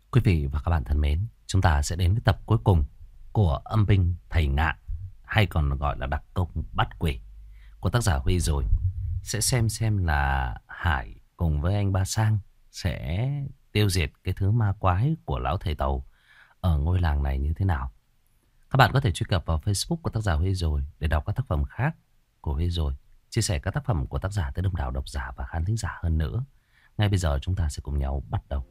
Quý vị và các bạn thân mến, chúng ta sẽ đến với tập cuối cùng của Âm binh thầy Ngạn, hay còn gọi là đặc công bắt quỷ của tác giả Huy Rồi. Sẽ xem là Hải cùng với anh Ba Sang sẽ tiêu diệt cái thứ ma quái của lão thầy Tàu ở ngôi làng này như thế nào. Các bạn có thể truy cập vào Facebook của tác giả Huy Rồi để đọc các tác phẩm khác của Huy Rồi, chia sẻ các tác phẩm của tác giả tới đông đảo độc giả và khán thính giả hơn nữa. Ngay bây giờ chúng ta sẽ cùng nhau bắt đầu.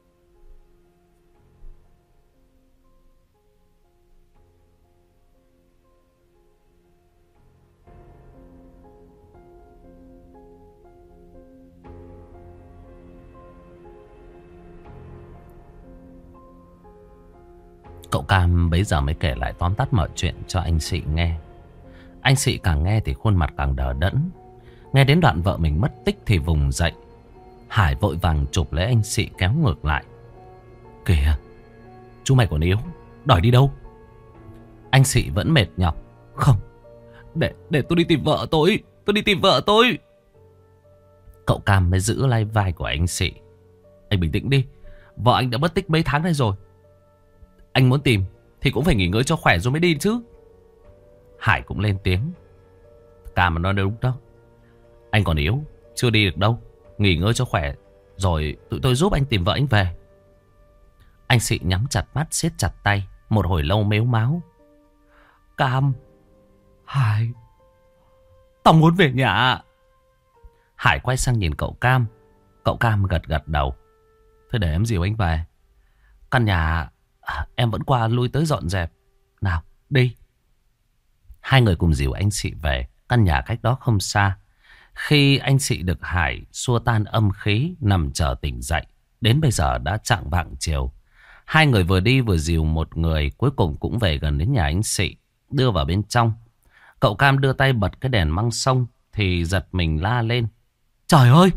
Cậu Cam bấy giờ mới kể lại tóm tắt mọi chuyện cho anh Sị nghe. Anh Sị càng nghe thì khuôn mặt càng đờ đẫn. Nghe đến đoạn vợ mình mất tích thì vùng dậy. Hải vội vàng chụp lấy anh Sị kéo ngược lại. Kìa, chú mày còn yếu, đòi đi đâu? Anh Sị vẫn mệt nhọc. Không, để tôi đi tìm vợ tôi đi tìm vợ tôi. Cậu Cam mới giữ lấy vai của anh Sị. Anh bình tĩnh đi, vợ anh đã mất tích mấy tháng nay rồi. Anh muốn tìm thì cũng phải nghỉ ngơi cho khỏe rồi mới đi chứ. Hải cũng lên tiếng. Cam mà nói đúng đó, anh còn yếu, chưa đi được đâu. Nghỉ ngơi cho khỏe rồi tụi tôi giúp anh tìm vợ anh về. Anh Sị nhắm chặt mắt, siết chặt tay, một hồi lâu mếu máo. Cam, Hải, tao muốn về nhà. Hải quay sang nhìn cậu Cam. Cậu Cam gật gật đầu. Thôi để em dìu anh về. Căn nhà em vẫn qua lui tới dọn dẹp. Nào, đi. Hai người cùng dìu anh Sị về. Căn nhà cách đó không xa. Khi anh Sị được Hải xua tan âm khí, nằm chờ tỉnh dậy. Đến bây giờ đã chạng vạng chiều. Hai người vừa đi vừa dìu một người, cuối cùng cũng về gần đến nhà anh Sị, đưa vào bên trong. Cậu Cam đưa tay bật cái đèn măng sông thì giật mình la lên. Trời ơi!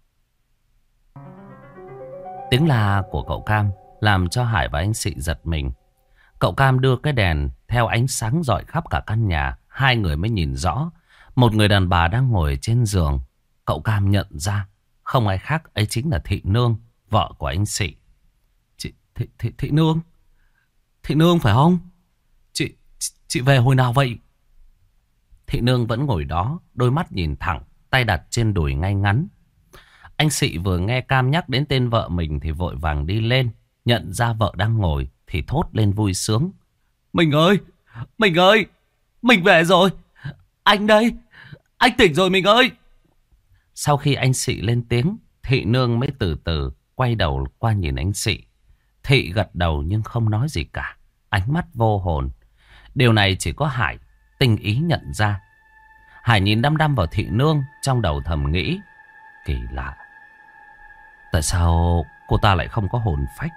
Tiếng la của cậu Cam làm cho Hải và anh Sị giật mình. Cậu Cam đưa cái đèn theo ánh sáng rọi khắp cả căn nhà. Hai người mới nhìn rõ một người đàn bà đang ngồi trên giường. Cậu Cam nhận ra không ai khác, ấy chính là Thị Nương, vợ của anh Sị. Thị Nương? Thị Nương phải không? Chị về hồi nào vậy? Thị Nương vẫn ngồi đó, đôi mắt nhìn thẳng, tay đặt trên đùi ngay ngắn. Anh Sị vừa nghe Cam nhắc đến tên vợ mình thì vội vàng đi lên. Nhận ra vợ đang ngồi thì thốt lên vui sướng. Mình ơi! Mình ơi! Mình về rồi! Anh đây! Anh tỉnh rồi mình ơi! Sau khi anh Sị lên tiếng, Thị Nương mới từ từ quay đầu qua nhìn anh Sị. Thị gật đầu nhưng không nói gì cả, ánh mắt vô hồn. Điều này chỉ có Hải tinh ý nhận ra. Hải nhìn đăm đăm vào Thị Nương, trong đầu thầm nghĩ. Kỳ lạ, tại sao cô ta lại không có hồn phách?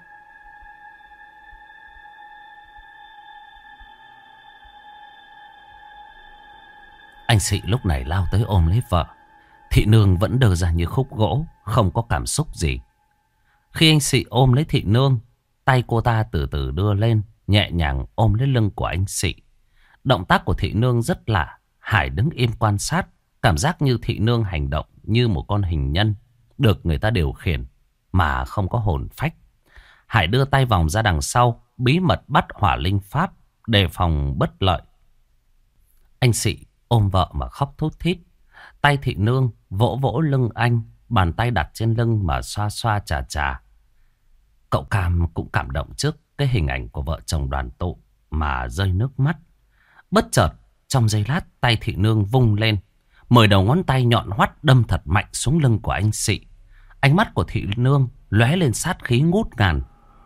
Anh Sị lúc này lao tới ôm lấy vợ. Thị Nương vẫn đờ ra như khúc gỗ, không có cảm xúc gì. Khi anh Sị ôm lấy Thị Nương, tay cô ta từ từ đưa lên, nhẹ nhàng ôm lấy lưng của anh Sị. Động tác của Thị Nương rất lạ. Hải đứng im quan sát, cảm giác như Thị Nương hành động như một con hình nhân được người ta điều khiển mà không có hồn phách. Hải đưa tay vòng ra đằng sau, bí mật bắt hỏa linh pháp, đề phòng bất lợi. Anh Sị ôm vợ mà khóc thút thít. Tay Thị Nương vỗ vỗ lưng anh, bàn tay đặt trên lưng mà xoa xoa chà chà. Cậu Cam cũng cảm động trước cái hình ảnh của vợ chồng đoàn tụ mà rơi nước mắt. Bất chợt, trong giây lát, tay Thị Nương vung lên, 10 đầu ngón tay nhọn hoắt đâm thật mạnh xuống lưng của anh Sị. Ánh mắt của Thị Nương lóe lên sát khí ngút ngàn.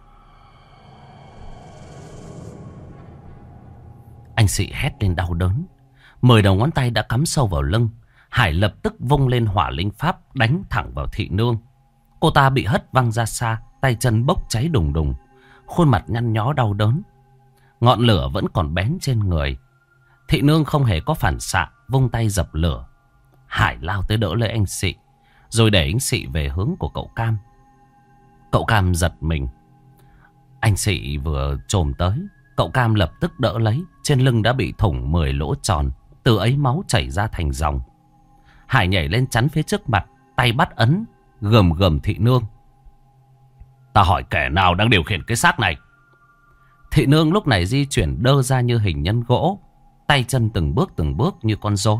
Anh Sị hét lên đau đớn. 10 đầu ngón tay đã cắm sâu vào lưng. Hải lập tức vung lên hỏa linh pháp đánh thẳng vào Thị Nương. Cô ta bị hất văng ra xa, tay chân bốc cháy đùng đùng, khuôn mặt nhăn nhó đau đớn. Ngọn lửa vẫn còn bén trên người. Thị Nương không hề có phản xạ, vung tay dập lửa. Hải lao tới đỡ lấy anh Sị, rồi để anh Sị về hướng của cậu Cam. Cậu Cam giật mình. Anh Sị vừa chồm tới, cậu Cam lập tức đỡ lấy. Trên lưng đã bị thủng 10 lỗ tròn, từ ấy máu chảy ra thành dòng. Hải nhảy lên chắn phía trước mặt, tay bắt ấn, gầm gầm Thị Nương. Ta hỏi kẻ nào đang điều khiển cái xác này? Thị nương lúc này di chuyển đơ ra như hình nhân gỗ, tay chân từng bước như con rối.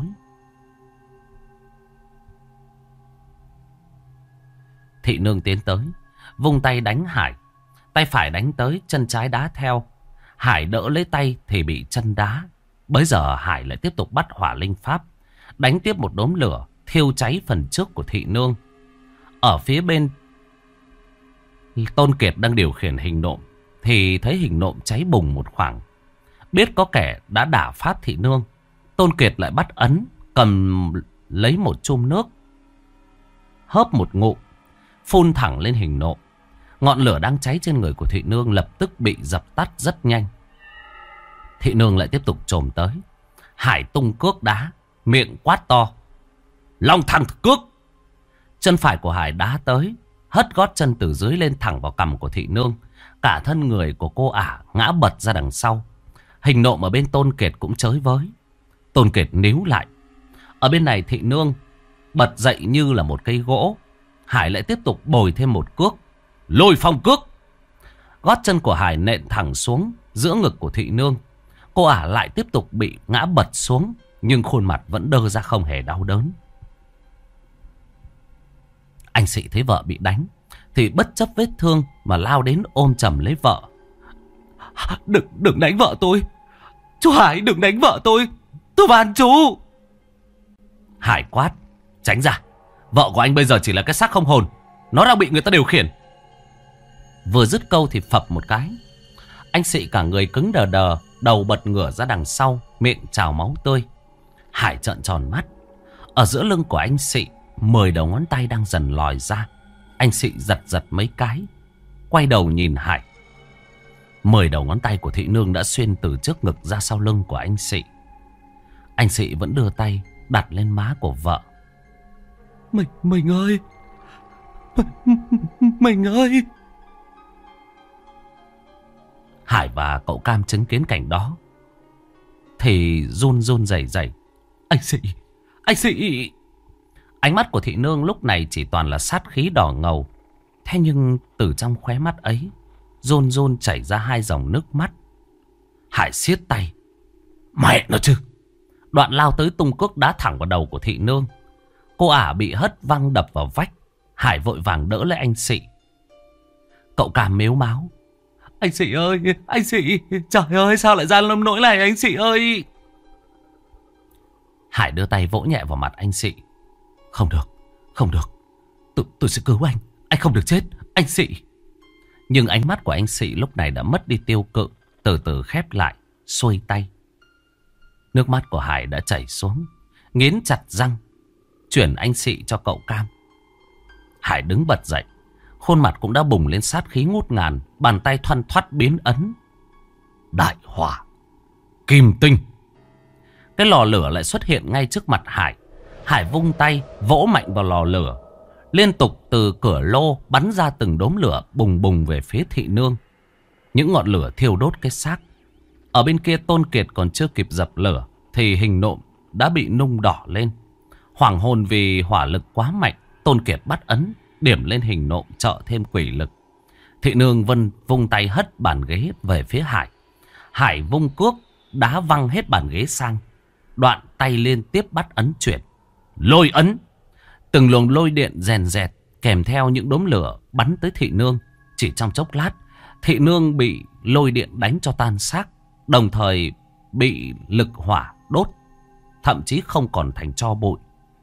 Thị nương tiến tới, vung tay đánh Hải. Tay phải đánh tới, chân trái đá theo. Hải đỡ lấy tay thì bị chân đá. Bấy giờ Hải lại tiếp tục bắt hỏa linh pháp, đánh tiếp một đốm lửa thiêu cháy phần trước của thị nương. Ở phía bên Tôn Kiệt đang điều khiển hình nộm thì thấy hình nộm cháy bùng một khoảng. Biết có kẻ đã đả phát thị nương, Tôn Kiệt lại bắt ấn, cầm lấy một chum nước, hớp một ngụm, phun thẳng lên hình nộm. Ngọn lửa đang cháy trên người của thị nương lập tức bị dập tắt rất nhanh. Thị nương lại tiếp tục chồm tới. Hải tung cước đá, miệng quát to: Long thẳng cước! Chân phải của Hải đá tới, hất gót chân từ dưới lên thẳng vào cằm của thị nương. Cả thân người của cô ả ngã bật ra đằng sau. Hình nộm ở bên Tôn Kiệt cũng chới với. Tôn Kiệt níu lại. Ở bên này thị nương bật dậy như là một cây gỗ. Hải lại tiếp tục bồi thêm một cước, Lôi phong cước. Gót chân của Hải nện thẳng xuống giữa ngực của thị nương. Cô ả lại tiếp tục bị ngã bật xuống, nhưng khuôn mặt vẫn đơ ra không hề đau đớn. Anh Sĩ thấy vợ bị đánh thì bất chấp vết thương mà lao đến ôm chầm lấy vợ. Đừng đánh vợ tôi. Chú Hải, đừng đánh vợ tôi van chú. Hải quát: Tránh ra. Vợ của anh bây giờ chỉ là cái xác không hồn. Nó đang bị người ta điều khiển. Vừa dứt câu thì phập một cái. Anh Sĩ cả người cứng đờ đờ, đầu bật ngửa ra đằng sau, miệng trào máu tươi. Hải trợn tròn mắt. Ở giữa lưng của anh Sĩ, 10 đầu ngón tay đang dần lòi ra. Anh Sĩ giật mấy cái, quay đầu nhìn Hải. 10 đầu ngón tay của thị nương đã xuyên từ trước ngực ra sau lưng của anh Sĩ. Anh Sĩ vẫn đưa tay đặt lên má của vợ. Mình ơi! Mình ơi! Hải và cậu Cam chứng kiến cảnh đó thì run rẩy. Anh Sĩ! Ánh mắt của thị nương lúc này chỉ toàn là sát khí đỏ ngầu. Thế nhưng từ trong khóe mắt ấy run chảy ra 2 dòng nước mắt. Hải siết tay. Mẹ nó chứ! Đoạn lao tới tung cước đá thẳng vào đầu của thị nương. Cô ả bị hất văng đập vào vách. Hải vội vàng đỡ lấy anh Sĩ. Cậu Cam mếu máo: Anh Sĩ ơi! Anh Sĩ! Trời ơi, sao lại ra nông nỗi này anh Sĩ ơi! Hải đưa tay vỗ nhẹ vào mặt anh Sĩ. Không được. Tôi sẽ cứu anh. Anh không được chết, anh Sĩ. Nhưng ánh mắt của anh Sĩ lúc này đã mất đi tiêu cự, từ từ khép lại, xuôi tay. Nước mắt của Hải đã chảy xuống, nghiến chặt răng, chuyển anh Sĩ cho cậu Cam. Hải đứng bật dậy, khuôn mặt cũng đã bùng lên sát khí ngút ngàn, bàn tay thoăn thoắt biến ấn. Đại hỏa kim tinh. Cái lò lửa lại xuất hiện ngay trước mặt Hải. Hải vung tay vỗ mạnh vào lò lửa. Liên tục từ cửa lô bắn ra từng đốm lửa bùng về phía thị nương. Những ngọn lửa thiêu đốt cái xác. Ở bên kia Tôn Kiệt còn chưa kịp dập lửa thì hình nộm đã bị nung đỏ lên. Hoảng hồn vì hỏa lực quá mạnh, Tôn Kiệt bắt ấn điểm lên hình nộm trợ thêm quỷ lực. Thị nương vung tay hất bàn ghế về phía Hải. Hải vung cước đá văng hết bàn ghế sang. Đoạn tay liên tiếp bắt ấn chuyển. Lôi ấn. Từng luồng lôi điện rèn rẹt kèm theo những đốm lửa bắn tới thị nương. Chỉ trong chốc lát, thị nương bị lôi điện đánh cho tan xác, đồng thời bị lực hỏa đốt, thậm chí không còn thành tro bụi.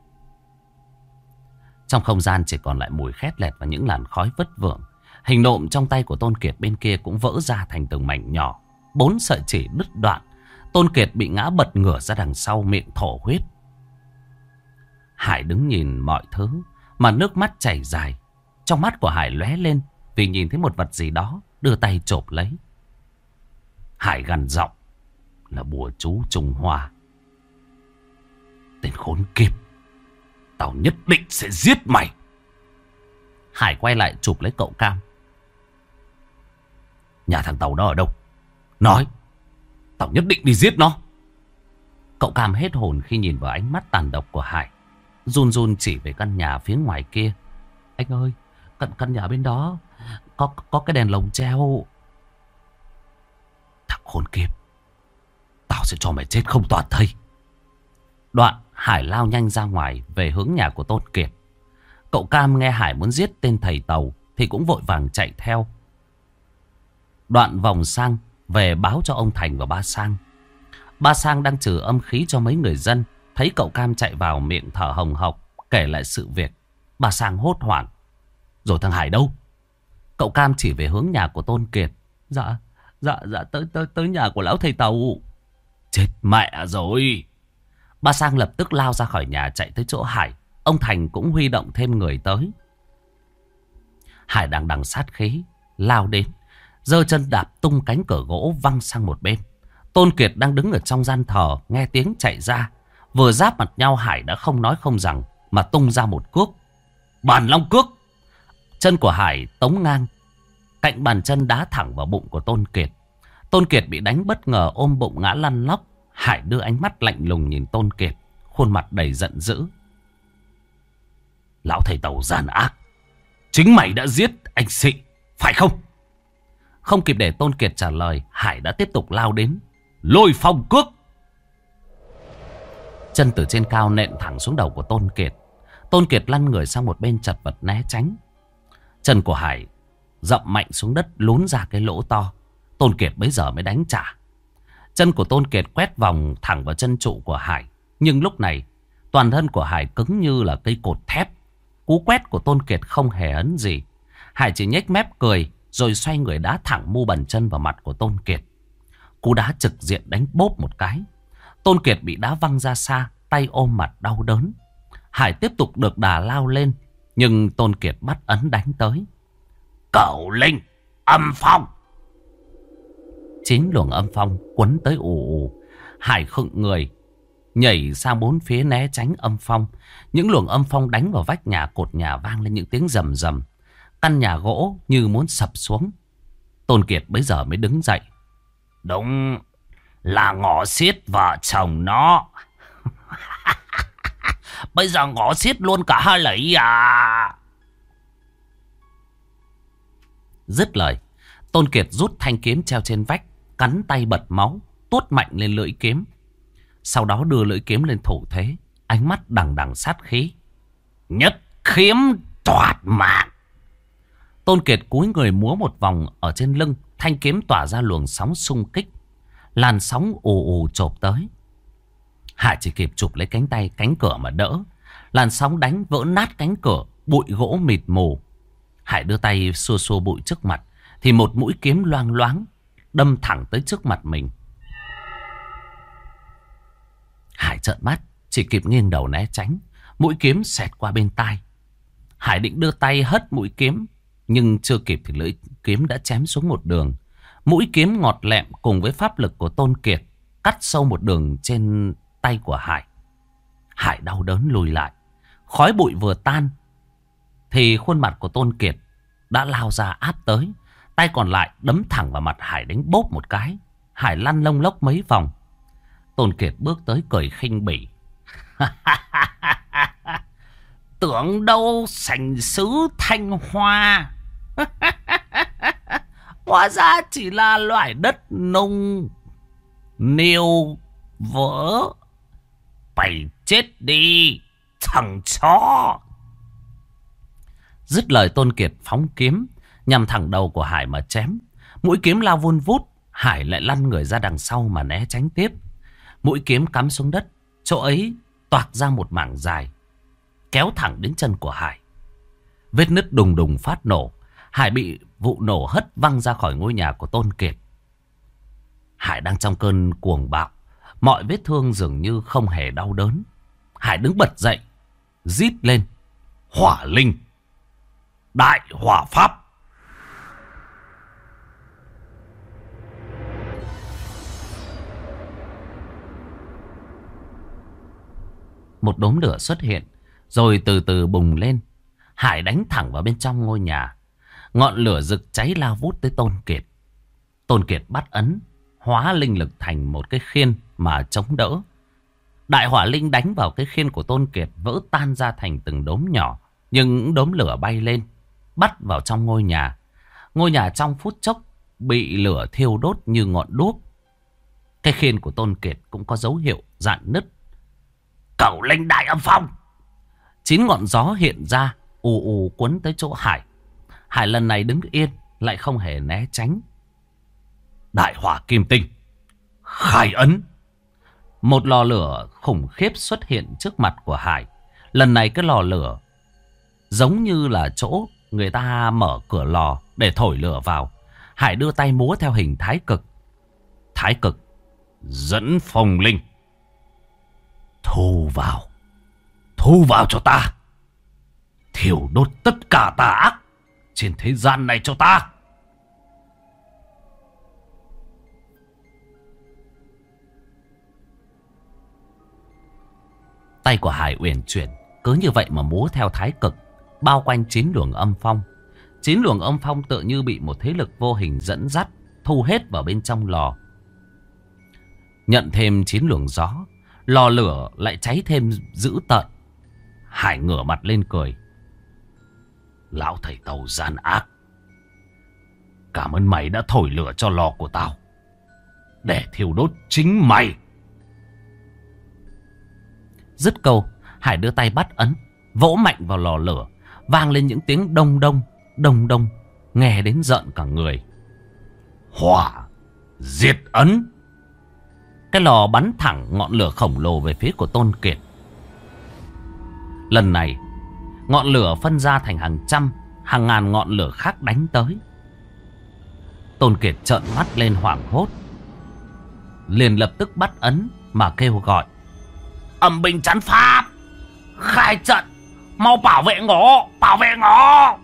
Trong không gian chỉ còn lại mùi khét lẹt và những làn khói vất vưởng. Hình nộm trong tay của Tôn Kiệt bên kia cũng vỡ ra thành từng mảnh nhỏ. 4 sợi chỉ đứt đoạn. Tôn Kiệt bị ngã bật ngửa ra đằng sau, miệng thổ huyết. Hải đứng nhìn mọi thứ mà nước mắt chảy dài. Trong mắt của Hải lóe lên vì nhìn thấy một vật gì đó, đưa tay chộp lấy. Hải gằn giọng: Là bùa chú Trung Hoa. Tên khốn kiếp, tao nhất định sẽ giết mày. Hải quay lại chụp lấy cậu Cam. Nhà thằng Tàu đó ở đâu? Nói, tao nhất định đi giết nó. Cậu Cam hết hồn khi nhìn vào ánh mắt tàn độc của Hải, run chỉ về căn nhà phía ngoài kia. Anh ơi, căn nhà bên đó có cái đèn lồng treo. Thằng khốn kiếp, tao sẽ cho mày chết không toàn thây. Đoạn Hải lao nhanh ra ngoài về hướng nhà của Tôn Kiệt. Cậu Cam nghe Hải muốn giết tên thầy Tàu thì cũng vội vàng chạy theo. Đoạn vòng sang về báo cho ông Thành và ba Sang. Ba Sang đang trừ âm khí cho mấy người dân. Thấy cậu Cam chạy vào miệng thở hồng hộc kể lại sự việc. Ba Sang hốt hoảng. Rồi thằng Hải đâu? Cậu Cam chỉ về hướng nhà của Tôn Kiệt. Dạ tới nhà của lão thầy Tàu. Chết mẹ rồi. Ba Sang lập tức lao ra khỏi nhà chạy tới chỗ Hải. Ông Thành cũng huy động thêm người tới. Hải đang đằng sát khí lao đến, giơ chân đạp tung cánh cửa gỗ văng sang một bên. Tôn Kiệt đang đứng ở trong gian thờ nghe tiếng chạy ra. Vừa giáp mặt nhau, Hải đã không nói không rằng mà tung ra một cước. Bàn long cước. Chân của Hải tống ngang, cạnh bàn chân đá thẳng vào bụng của Tôn Kiệt. Tôn Kiệt bị đánh bất ngờ ôm bụng ngã lăn lóc. Hải đưa ánh mắt lạnh lùng nhìn Tôn Kiệt, khuôn mặt đầy giận dữ. Lão thầy Tàu gian ác, chính mày đã giết anh Sị, phải không? Không kịp để Tôn Kiệt trả lời, Hải đã tiếp tục lao đến, lôi phong cước. Chân từ trên cao nện thẳng xuống đầu của Tôn Kiệt. Tôn Kiệt lăn người sang một bên chật vật né tránh. Chân của Hải dậm mạnh xuống đất, lún ra cái lỗ to. Tôn Kiệt bấy giờ mới đánh trả. Chân của Tôn Kiệt quét vòng thẳng vào chân trụ của Hải. Nhưng lúc này toàn thân của Hải cứng như là cây cột thép. Cú quét của Tôn Kiệt không hề ấn gì. Hải chỉ nhếch mép cười, rồi xoay người đá thẳng mu bàn chân vào mặt của Tôn Kiệt. Cú đá trực diện đánh bốp một cái. Tôn Kiệt bị đá văng ra xa, tay ôm mặt đau đớn. Hải tiếp tục được đà lao lên, nhưng Tôn Kiệt bắt ấn đánh tới. Cẩu linh âm phong. 9 luồng âm phong quấn tới ù ù. Hải khựng người, nhảy sang bốn phía né tránh âm phong. Những luồng âm phong đánh vào vách nhà, cột nhà vang lên những tiếng rầm rầm. Căn nhà gỗ như muốn sập xuống. Tôn Kiệt bấy giờ mới đứng dậy. Đúng là ngõ xiết vợ chồng nó. Bây giờ ngõ xiết luôn cả hai lấy à. Dứt lời, Tôn Kiệt rút thanh kiếm treo trên vách, cắn tay bật máu, tuốt mạnh lên lưỡi kiếm. Sau đó đưa lưỡi kiếm lên thủ thế, ánh mắt đằng đằng sát khí. Nhất khiếm toạt mạng. Tôn Kiệt cúi người múa một vòng ở trên lưng, thanh kiếm tỏa ra luồng sóng xung kích. Làn sóng ù ù chộp tới. Hải chỉ kịp chụp lấy cánh tay cánh cửa mà đỡ. Làn sóng đánh vỡ nát cánh cửa, bụi gỗ mịt mù. Hải đưa tay xua xua bụi trước mặt, thì một mũi kiếm loang loáng đâm thẳng tới trước mặt mình. Hải trợn mắt, chỉ kịp nghiêng đầu né tránh. Mũi kiếm xẹt qua bên tai. Hải định đưa tay hất mũi kiếm, nhưng chưa kịp thì lưỡi kiếm đã chém xuống một đường. Mũi kiếm ngọt lẹm cùng với pháp lực của Tôn Kiệt cắt sâu một đường trên tay của Hải. Hải đau đớn lùi lại. Khói bụi vừa tan thì khuôn mặt của Tôn Kiệt đã lao ra áp tới. Tay còn lại đấm thẳng vào mặt Hải, đánh bốp một cái. Hải lăn lông lốc mấy vòng. Tôn Kiệt bước tới cười khinh bỉ. Tưởng đâu sành sứ Thanh Hoa. Hóa ra chỉ là loại đất nung. Nêu vỡ. Phải chết đi thằng chó. Dứt lời, Tôn Kiệt phóng kiếm nhằm thẳng đầu của Hải mà chém. Mũi kiếm lao vun vút. Hải lại lăn người ra đằng sau mà né tránh tiếp. Mũi kiếm cắm xuống đất, chỗ ấy toạc ra một mảng dài, kéo thẳng đến chân của Hải. Vết nứt đùng đùng phát nổ. Hải bị vụ nổ hất văng ra khỏi ngôi nhà của Tôn Kiệt. Hải đang trong cơn cuồng bạo, mọi vết thương dường như không hề đau đớn. Hải đứng bật dậy, rít lên. Hỏa linh, đại hỏa pháp. Một đốm lửa xuất hiện, rồi từ từ bùng lên. Hải đánh thẳng vào bên trong ngôi nhà. Ngọn lửa rực cháy lao vút tới Tôn Kiệt. Tôn Kiệt bắt ấn, hóa linh lực thành một cái khiên mà chống đỡ. Đại hỏa linh đánh vào cái khiên của Tôn Kiệt, vỡ tan ra thành từng đốm nhỏ. Nhưng đốm lửa bay lên, bắt vào trong ngôi nhà. Ngôi nhà trong phút chốc bị lửa thiêu đốt như ngọn đuốc. Cái khiên của Tôn Kiệt cũng có dấu hiệu rạn nứt. Cẩu linh đại âm phong! 9 ngọn gió hiện ra, ù ù cuốn tới chỗ Hải. Hải lần này đứng yên, lại không hề né tránh. Đại hỏa kim tinh, khai ấn! Một lò lửa khủng khiếp xuất hiện trước mặt của Hải. Lần này cái lò lửa giống như là chỗ người ta mở cửa lò để thổi lửa vào. Hải đưa tay múa theo hình thái cực. Thái cực dẫn phong linh. Thu vào cho ta. Thiêu đốt tất cả tà ác trên thế gian này cho ta. Tay của Hải uyển chuyển, cứ như vậy mà múa theo thái cực, bao quanh 9 luồng âm phong. 9 luồng âm phong tựa như bị một thế lực vô hình dẫn dắt, thu hết vào bên trong lò. Nhận thêm 9 luồng gió, lò lửa lại cháy thêm dữ tợn. Hải ngửa mặt lên cười. Lão thầy tàu gian ác, cảm ơn mày đã thổi lửa cho lò của tao, để thiêu đốt chính mày. Dứt câu, Hải đưa tay bắt ấn, vỗ mạnh vào lò lửa, vang lên những tiếng đông đông, đông đông, nghe đến giận cả người. Hỏa diệt ấn! Cái lò bắn thẳng ngọn lửa khổng lồ về phía của Tôn Kiệt. Lần này, ngọn lửa phân ra thành hàng trăm, hàng ngàn ngọn lửa khác đánh tới. Tôn Kiệt trợn mắt lên hoảng hốt, liền lập tức bắt ấn mà kêu gọi. Âm binh chắn pháp, khai trận, mau bảo vệ ngõ, bảo vệ ngõ.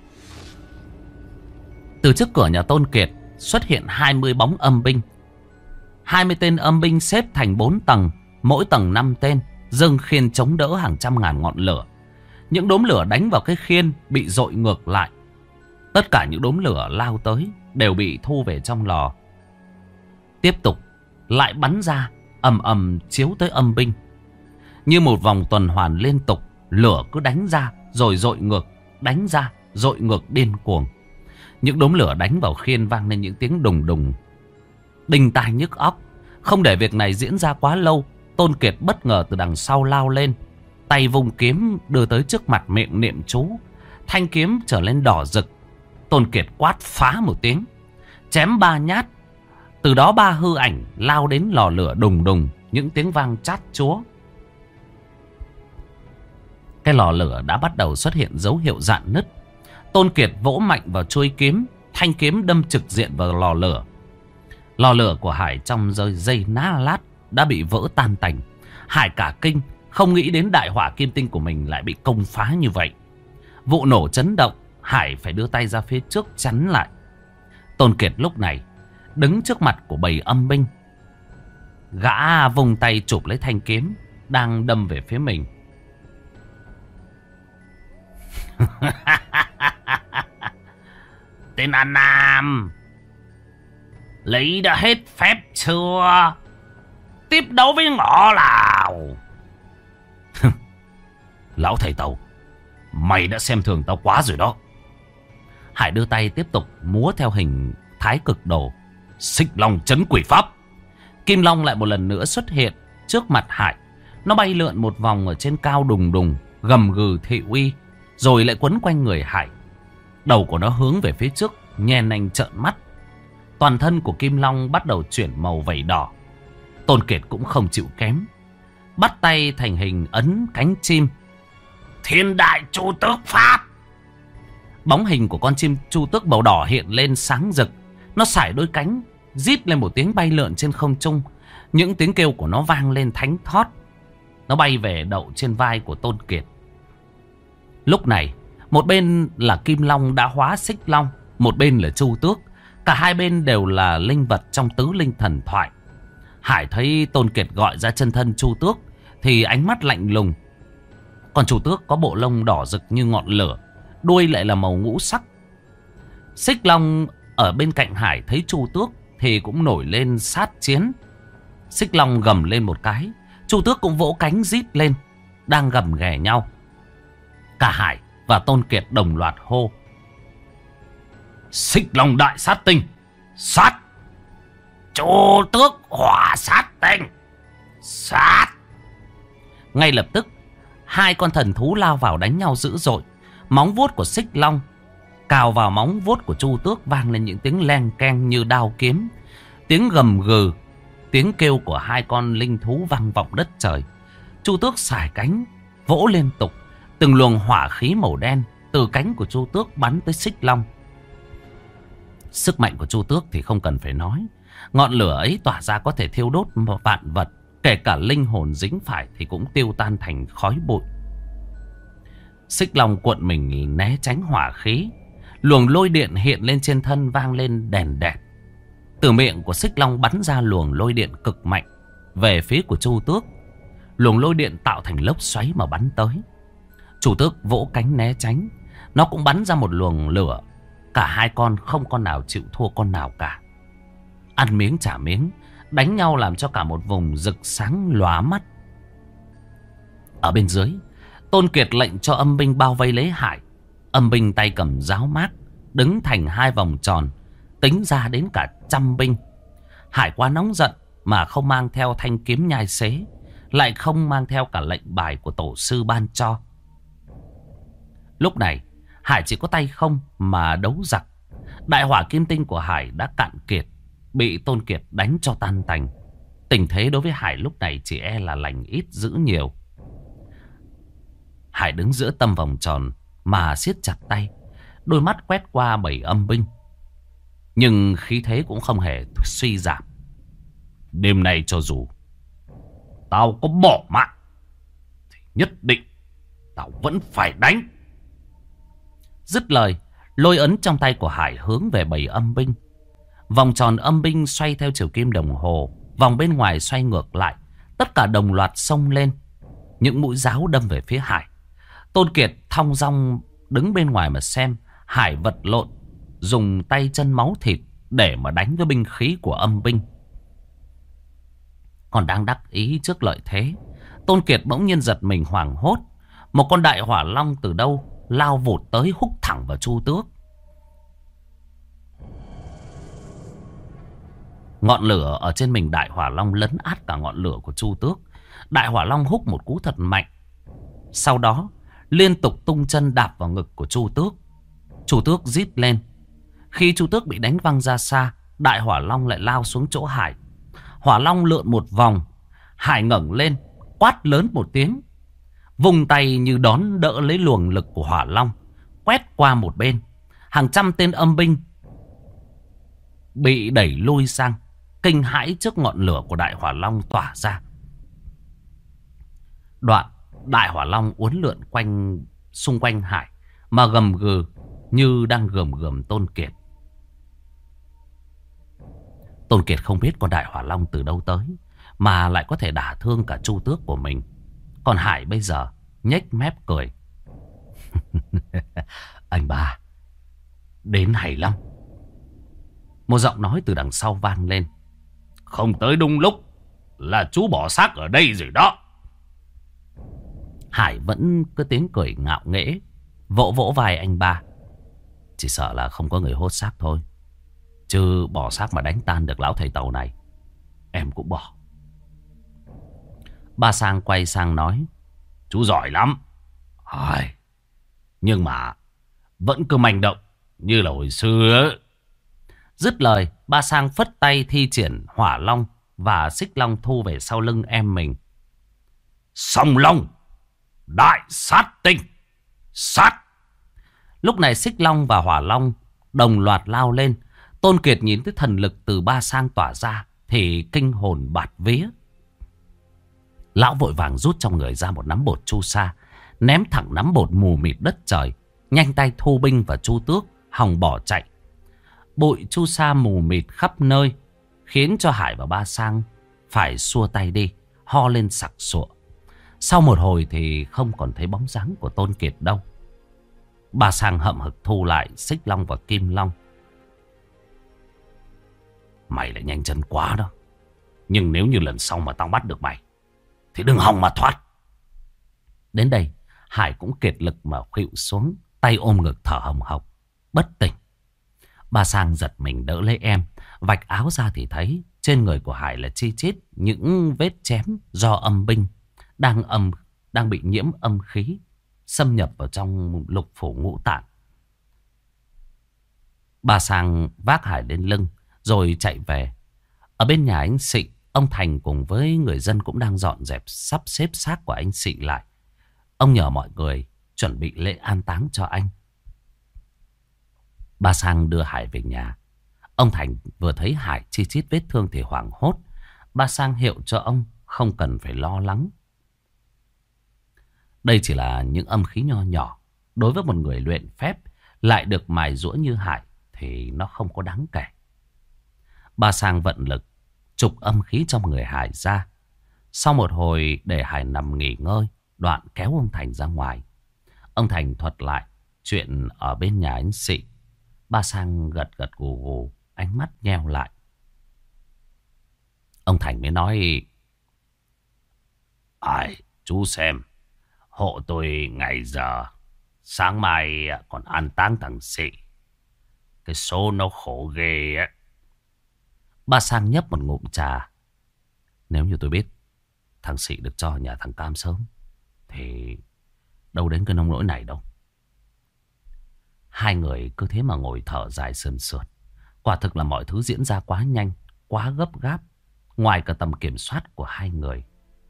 Từ trước cửa nhà Tôn Kiệt xuất hiện 20 bóng âm binh. 20 tên âm binh xếp thành 4 tầng, mỗi tầng 5 tên, dâng khiên chống đỡ hàng trăm ngàn ngọn lửa. Những đốm lửa đánh vào cái khiên bị dội ngược lại. Tất cả những đốm lửa lao tới đều bị thu về trong lò. Tiếp tục lại bắn ra, ầm ầm chiếu tới âm binh. Như một vòng tuần hoàn liên tục, lửa cứ đánh ra rồi dội ngược, đánh ra dội ngược điên cuồng. Những đốm lửa đánh vào khiên vang lên những tiếng đùng đùng, đinh tai nhức óc. Không để việc này diễn ra quá lâu, Tôn Kiệt bất ngờ từ đằng sau lao lên, tay vung kiếm đưa tới trước mặt, miệng niệm chú. Thanh kiếm trở lên đỏ rực. Tôn Kiệt quát phá một tiếng, chém 3 nhát. Từ đó 3 hư ảnh lao đến lò lửa đùng đùng, những tiếng vang chát chúa. Cái lò lửa đã bắt đầu xuất hiện dấu hiệu rạn nứt. Tôn Kiệt vỗ mạnh vào chuôi kiếm, thanh kiếm đâm trực diện vào lò lửa. Lò lửa của Hải trong giây ná lát đã bị vỡ tan tành. Hải cả kinh, không nghĩ đến đại hỏa kim tinh của mình lại bị công phá như vậy. Vụ nổ chấn động, Hải phải đưa tay ra phía trước chắn lại. Tôn Kiệt lúc này đứng trước mặt của bầy âm binh. Gã vùng tay chụp lấy thanh kiếm đang đâm về phía mình. Tên An Nam, lấy đã hết phép chưa? Tiếp đấu với ngõ nào? Lão thầy tàu, mày đã xem thường tao quá rồi đó. Hải đưa tay tiếp tục múa theo hình thái cực đồ, xích long chấn quỷ pháp. Kim long lại một lần nữa xuất hiện trước mặt Hải. Nó bay lượn một vòng ở trên cao đùng đùng, gầm gừ thị uy, rồi lại quấn quanh người Hải. Đầu của nó hướng về phía trước, nhe nanh trợn mắt. Toàn thân của Kim Long bắt đầu chuyển màu vảy đỏ. Tôn Kiệt cũng không chịu kém, bắt tay thành hình ấn cánh chim. Thiên đại chu tước pháp. Bóng hình của con chim chu tước màu đỏ hiện lên sáng rực. Nó sải đôi cánh, rít lên một tiếng bay lượn trên không trung. Những tiếng kêu của nó vang lên thánh thót. Nó bay về đậu trên vai của Tôn Kiệt. Lúc này, một bên là Kim Long đã hóa xích long, một bên là chu tước. Cả hai bên đều là linh vật trong tứ linh thần thoại. Hải thấy Tôn Kiệt gọi ra chân thân chu tước thì ánh mắt lạnh lùng. Còn chu tước có bộ lông đỏ rực như ngọn lửa, đuôi lại là màu ngũ sắc. Xích long ở bên cạnh Hải thấy chu tước thì cũng nổi lên sát chiến. Xích long gầm lên một cái, chu tước cũng vỗ cánh rít lên, đang gầm ghè nhau. Cả Hải và Tôn Kiệt đồng loạt hô: Xích Long đại sát tinh. Sát. Chu Tước hỏa sát tinh. Sát. Ngay lập tức, hai con thần thú lao vào đánh nhau dữ dội. Móng vuốt của Xích Long cào vào móng vuốt của Chu Tước, vang lên những tiếng len keng như đao kiếm. Tiếng gầm gừ, tiếng kêu của hai con linh thú vang vọng đất trời. Chu Tước xài cánh vỗ liên tục. Từng luồng hỏa khí màu đen từ cánh của Chu Tước bắn tới Xích Long. Sức mạnh của Chu Tước thì không cần phải nói. Ngọn lửa ấy tỏa ra có thể thiêu đốt vạn vật. Kể cả linh hồn dính phải thì cũng tiêu tan thành khói bụi. Xích Long cuộn mình né tránh hỏa khí. Luồng lôi điện hiện lên trên thân, vang lên đèn đẹt. Từ miệng của Xích Long bắn ra luồng lôi điện cực mạnh về phía của Chu Tước. Luồng lôi điện tạo thành lốc xoáy mà bắn tới. Chu Tước vỗ cánh né tránh. Nó cũng bắn ra một luồng lửa. Cả hai con không con nào chịu thua con nào cả. Ăn miếng trả miếng, đánh nhau làm cho cả một vùng rực sáng lóa mắt. Ở bên dưới, Tôn Kiệt lệnh cho âm binh bao vây lấy Hải. Âm binh tay cầm giáo mác, đứng thành hai vòng tròn, tính ra đến cả 100 binh. Hải quá nóng giận mà không mang theo thanh kiếm nhai xế, lại không mang theo cả lệnh bài của tổ sư ban cho. Lúc này Hải chỉ có tay không mà đấu giặc. Đại hỏa kim tinh của Hải đã cạn kiệt, bị Tôn Kiệt đánh cho tan tành. Tình thế đối với Hải lúc này chỉ e là lành ít dữ nhiều. Hải đứng giữa tâm vòng tròn mà siết chặt tay, đôi mắt quét qua 7 âm binh. Nhưng khí thế cũng không hề suy giảm. Đêm nay cho dù tao có bỏ mạng thì nhất định tao vẫn phải đánh. Dứt lời, lôi ấn trong tay của Hải hướng về 7 âm binh. Vòng tròn âm binh xoay theo chiều kim đồng hồ, vòng bên ngoài xoay ngược lại. Tất cả đồng loạt xông lên. Những mũi giáo đâm về phía Hải. Tôn Kiệt thong dong đứng bên ngoài mà xem Hải vật lộn, dùng tay chân máu thịt để mà đánh với binh khí của âm binh. Còn đang đắc ý trước lợi thế, Tôn Kiệt bỗng nhiên giật mình hoảng hốt. Một con đại hỏa long từ đâu lao vụt tới, húc thẳng vào Chu Tước. Ngọn lửa ở trên mình đại hỏa long lấn át cả ngọn lửa của Chu Tước. Đại hỏa long húc một cú thật mạnh, sau đó liên tục tung chân đạp vào ngực của Chu Tước. Chu Tước rít lên. Khi Chu Tước bị đánh văng ra xa, đại hỏa long lại lao xuống chỗ Hải. Hỏa long lượn một vòng. Hải ngẩng lên, quát lớn một tiếng, vùng tay như đón đỡ lấy luồng lực của hỏa long, quét qua một bên. Hàng trăm tên âm binh bị đẩy lui sang, kinh hãi trước ngọn lửa của đại hỏa long tỏa ra. Đoạn đại hỏa long uốn lượn xung quanh Hải mà gầm gừ như đang gầm gầm Tôn Kiệt. Tôn Kiệt không biết con đại hỏa long từ đâu tới mà lại có thể đả thương cả Chu Tước của mình. Còn Hải bây giờ nhếch mép cười. Anh ba đến hay lắm. Một giọng nói từ đằng sau vang lên. Không tới đúng lúc là chú bỏ xác ở đây rồi đó. Hải vẫn cứ tiếng cười ngạo nghễ, vỗ vỗ vai anh ba. Chỉ sợ là không có người hốt xác thôi, chứ bỏ xác mà đánh tan được lão thầy Tàu này, em cũng bỏ. Ba Sang quay sang nói. Chú giỏi lắm, nhưng mà vẫn cứ manh động như là hồi xưa. Dứt lời, Ba Sang phất tay thi triển hỏa long và xích long thu về sau lưng em mình. Song long đại sát tinh, sát. Lúc này xích long và hỏa long đồng loạt lao lên. Tôn Kiệt nhìn thấy thần lực từ Ba Sang tỏa ra thì kinh hồn bạt vía. Lão vội vàng rút trong người ra một nắm bột chu sa, ném thẳng nắm bột mù mịt đất trời, nhanh tay thu binh và Chu Tước hòng bỏ chạy. Bụi chu sa mù mịt khắp nơi khiến cho Hải và Ba Sang phải xua tay đi, ho lên sặc sụa. Sau một hồi thì không còn thấy bóng dáng của Tôn Kiệt đâu. Ba Sang hậm hực thu lại xích long và kim long. Mày lại nhanh chân quá đó, nhưng nếu như lần sau mà tao bắt được mày thì đừng hòng mà thoát. Đến đây Hải cũng kiệt lực mà khuỵu xuống, tay ôm ngực thở hồng hộc bất tỉnh. Bà Sang giật mình đỡ lấy em. Vạch áo ra thì thấy trên người của Hải là chi chít những vết chém do âm binh đang bị nhiễm âm khí xâm nhập vào trong lục phủ ngũ tạng. Bà Sang vác Hải lên lưng rồi chạy về. Ở bên nhà anh Sị, ông Thành cùng với người dân cũng đang dọn dẹp sắp xếp xác của anh Sị lại. Ông nhờ mọi người chuẩn bị lễ an táng cho anh. Bà Sang đưa Hải về nhà. Ông Thành vừa thấy Hải chi chít vết thương thì hoảng hốt. Bà Sang hiệu cho ông không cần phải lo lắng. Đây chỉ là những âm khí nho nhỏ. Đối với một người luyện phép lại được mài giũa như Hải thì nó không có đáng kể. Bà Sang vận lực trục âm khí trong người Hải ra. Sau một hồi để Hải nằm nghỉ ngơi, đoạn kéo ông Thành ra ngoài. Ông Thành thuật lại chuyện ở bên nhà anh Sị. Bà Sang gật gật gù gù, ánh mắt nheo lại. Ông Thành mới nói: Ai, chú xem, hộ tôi ngày giờ, sáng mai còn an táng thằng Sị. Cái số nó khổ ghê á. Bà Sang nhấp một ngụm trà. Nếu như tôi biết thằng Sị được cho nhà thằng Cam sớm thì đâu đến cái nông nỗi này đâu. Hai người cứ thế mà ngồi thở dài sườn sượt. Quả thực là mọi thứ diễn ra quá nhanh, quá gấp gáp, ngoài cả tầm kiểm soát của hai người.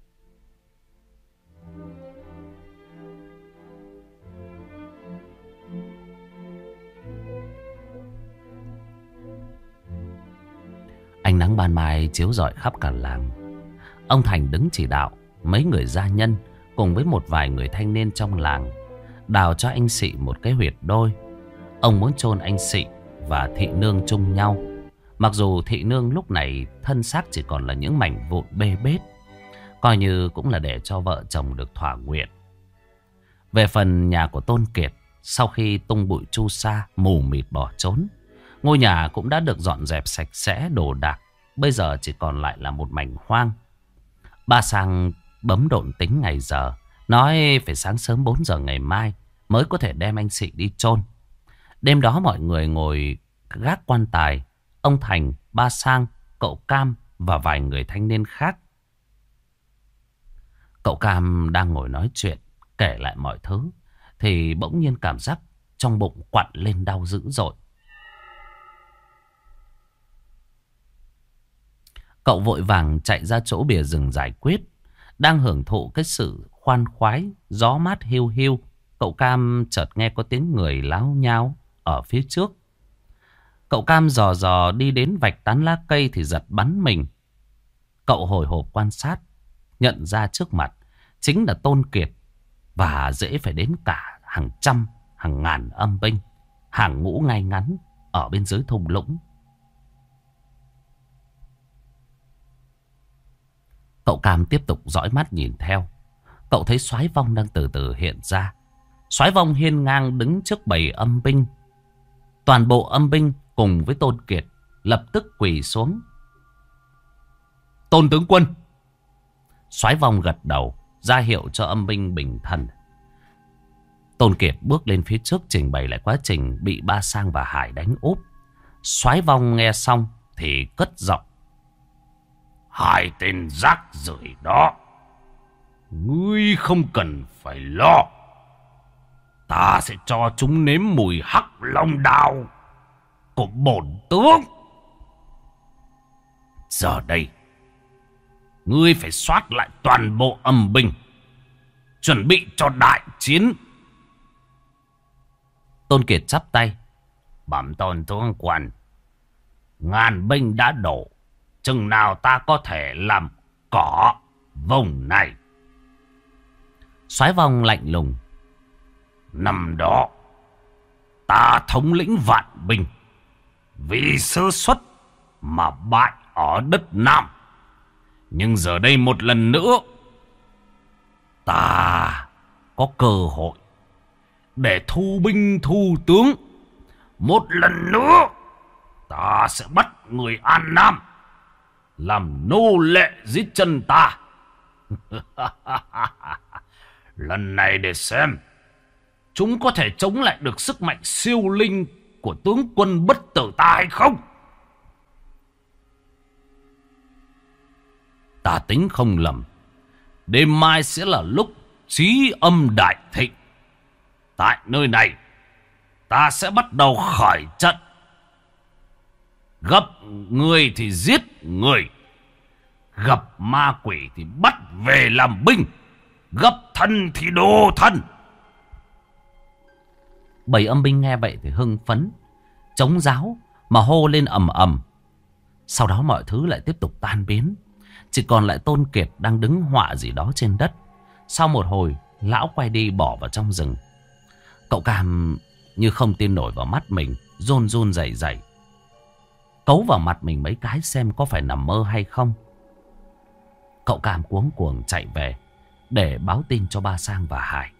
Ánh nắng ban mai chiếu rọi khắp cả làng. Ông Thành đứng chỉ đạo mấy người gia nhân cùng với một vài người thanh niên trong làng đào cho anh Sị một cái huyệt đôi. Ông muốn chôn anh Sị và Thị Nương chung nhau. Mặc dù Thị Nương lúc này thân xác chỉ còn là những mảnh vụn bê bết, coi như cũng là để cho vợ chồng được thỏa nguyện. Về phần nhà của Tôn Kiệt, sau khi tung bụi chu sa mù mịt bỏ trốn, ngôi nhà cũng đã được dọn dẹp sạch sẽ đồ đạc. Bây giờ chỉ còn lại là một mảnh hoang. Bà Sang bấm độn tính ngày giờ, nói phải sáng sớm 4 giờ ngày mai mới có thể đem anh Sị đi chôn. Đêm đó mọi người ngồi gác quan tài. Ông Thành, ba Sang, cậu Cam và vài người thanh niên khác. Cậu Cam đang ngồi nói chuyện, kể lại mọi thứ, thì bỗng nhiên cảm giác trong bụng quặn lên đau dữ dội. Cậu vội vàng chạy ra chỗ bìa rừng giải quyết. Đang hưởng thụ cái sự khoan khoái, gió mát hiu hiu, cậu Cam chợt nghe có tiếng người láo nháo ở phía trước. Cậu Cam dò dò đi đến vạch tán lá cây thì giật bắn mình. Cậu hồi hộp quan sát, nhận ra trước mặt chính là Tôn Kiệt, và dễ phải đến cả hàng trăm, hàng ngàn âm binh, hàng ngũ ngay ngắn ở bên dưới thung lũng. Cậu Cam tiếp tục dõi mắt nhìn theo. Cậu thấy Soái Vong đang từ từ hiện ra. Soái Vong hiên ngang đứng trước bầy âm binh. Toàn bộ âm binh cùng với Tôn Kiệt lập tức quỳ xuống. Tôn tướng quân. Soái Vong gật đầu ra hiệu cho âm binh bình thần. Tôn Kiệt bước lên phía trước trình bày lại quá trình bị Ba Sang và Hải đánh úp. Soái Vong nghe xong thì cất giọng: Hai tên rác rưởi đó, ngươi không cần phải lo. Ta sẽ cho chúng nếm mùi hắc long đao của bổn tướng. Giờ đây, ngươi phải soát lại toàn bộ âm binh, chuẩn bị cho đại chiến. Tôn Kiệt chắp tay: Bẩm Tôn tướng quân, ngàn binh đã đổ, chừng nào ta có thể làm cỏ vùng này. Soái Vong lạnh lùng: Năm đó ta thống lĩnh vạn binh, vì sơ suất mà bại ở đất Nam. Nhưng giờ đây một lần nữa, ta có cơ hội để thu binh thu tướng. Một lần nữa, ta sẽ bắt người An Nam làm nô lệ dưới chân ta. Lần này để xem chúng có thể chống lại được sức mạnh siêu linh của tướng quân bất tử ta hay không? Ta tính không lầm, đêm mai sẽ là lúc chí âm đại thịnh. Tại nơi này, ta sẽ bắt đầu khởi trận. Gặp người thì giết người, gặp ma quỷ thì bắt về làm binh, gặp thần thì đồ thần. Bầy âm binh nghe vậy thì hưng phấn, chống giáo mà hô lên ầm ầm. Sau đó mọi thứ lại tiếp tục tan biến. Chỉ còn lại Tôn Kiệt đang đứng họa gì đó trên đất. Sau một hồi, lão quay đi bỏ vào trong rừng. Cậu Cam như không tin nổi vào mắt mình, run run rẩy rẩy, cấu vào mặt mình mấy cái xem có phải nằm mơ hay không. Cậu Cam cuống cuồng chạy về để báo tin cho ba Sang và Hải.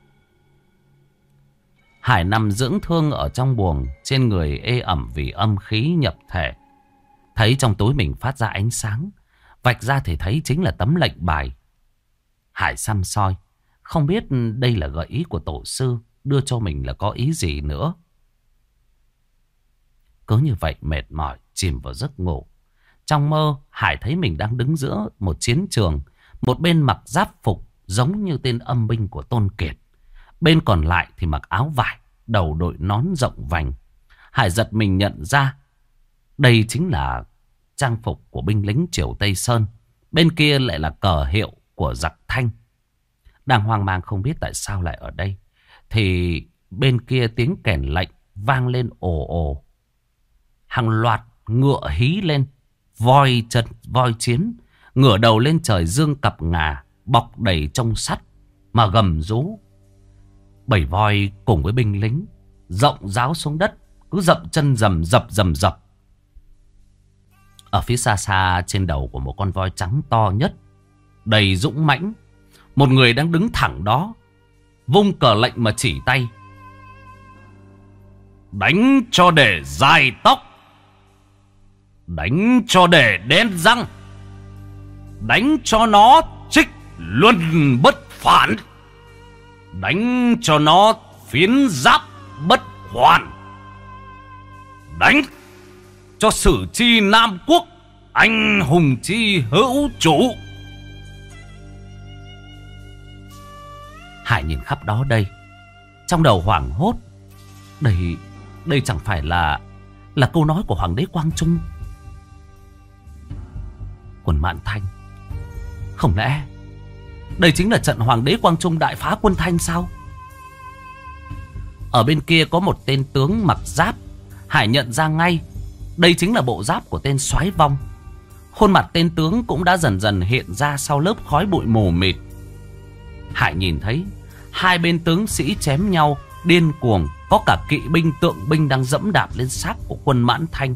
Hải nằm dưỡng thương ở trong buồng, trên người ê ẩm vì âm khí nhập thể. Thấy trong túi mình phát ra ánh sáng, vạch ra thì thấy chính là tấm lệnh bài. Hải săm soi, không biết đây là gợi ý của tổ sư đưa cho mình là có ý gì nữa. Cứ như vậy mệt mỏi chìm vào giấc ngủ. Trong mơ, Hải thấy mình đang đứng giữa một chiến trường. Một bên mặc giáp phục giống như tên âm binh của Tôn Kiệt, bên còn lại thì mặc áo vải, đầu đội nón rộng vành. Hải giật mình nhận ra đây chính là trang phục của binh lính Triều Tây Sơn. Bên kia lại là cờ hiệu của giặc Thanh. Đang hoang mang không biết tại sao lại ở đây, thì bên kia tiếng kèn lệnh vang lên ồ ồ. Hàng loạt ngựa hí lên, voi chiến ngửa đầu lên trời dương cặp ngà bọc đầy trong sắt mà gầm rú. Bầy voi cùng với binh lính rộng ráo xuống đất, cứ dậm chân rầm rập. Ở phía xa xa, trên đầu của một con voi trắng to nhất, đầy dũng mãnh, một người đang đứng thẳng đó, vung cờ lệnh mà chỉ tay. Đánh cho để dài tóc, đánh cho để đen răng, đánh cho nó trích luân bất phản, đánh cho nó phiến giáp bất hoàn, đánh cho sử chi Nam Quốc anh hùng chi hữu chủ. Hải nhìn khắp đó đây, trong đầu hoảng hốt. Đây chẳng phải là câu nói của Hoàng đế Quang Trung. Quân Mãn Thanh, không lẽ đây chính là trận Hoàng đế Quang Trung đại phá quân Thanh sao? Ở bên kia có một tên tướng mặc giáp. Hải nhận ra ngay đây chính là bộ giáp của tên Soái Vong. Khuôn mặt tên tướng cũng đã dần dần hiện ra sau lớp khói bụi mù mịt. Hải nhìn thấy hai bên tướng sĩ chém nhau điên cuồng, có cả kỵ binh tượng binh đang dẫm đạp lên xác của quân Mãn Thanh.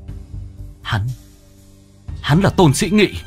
Hắn là Tôn Sĩ Nghị.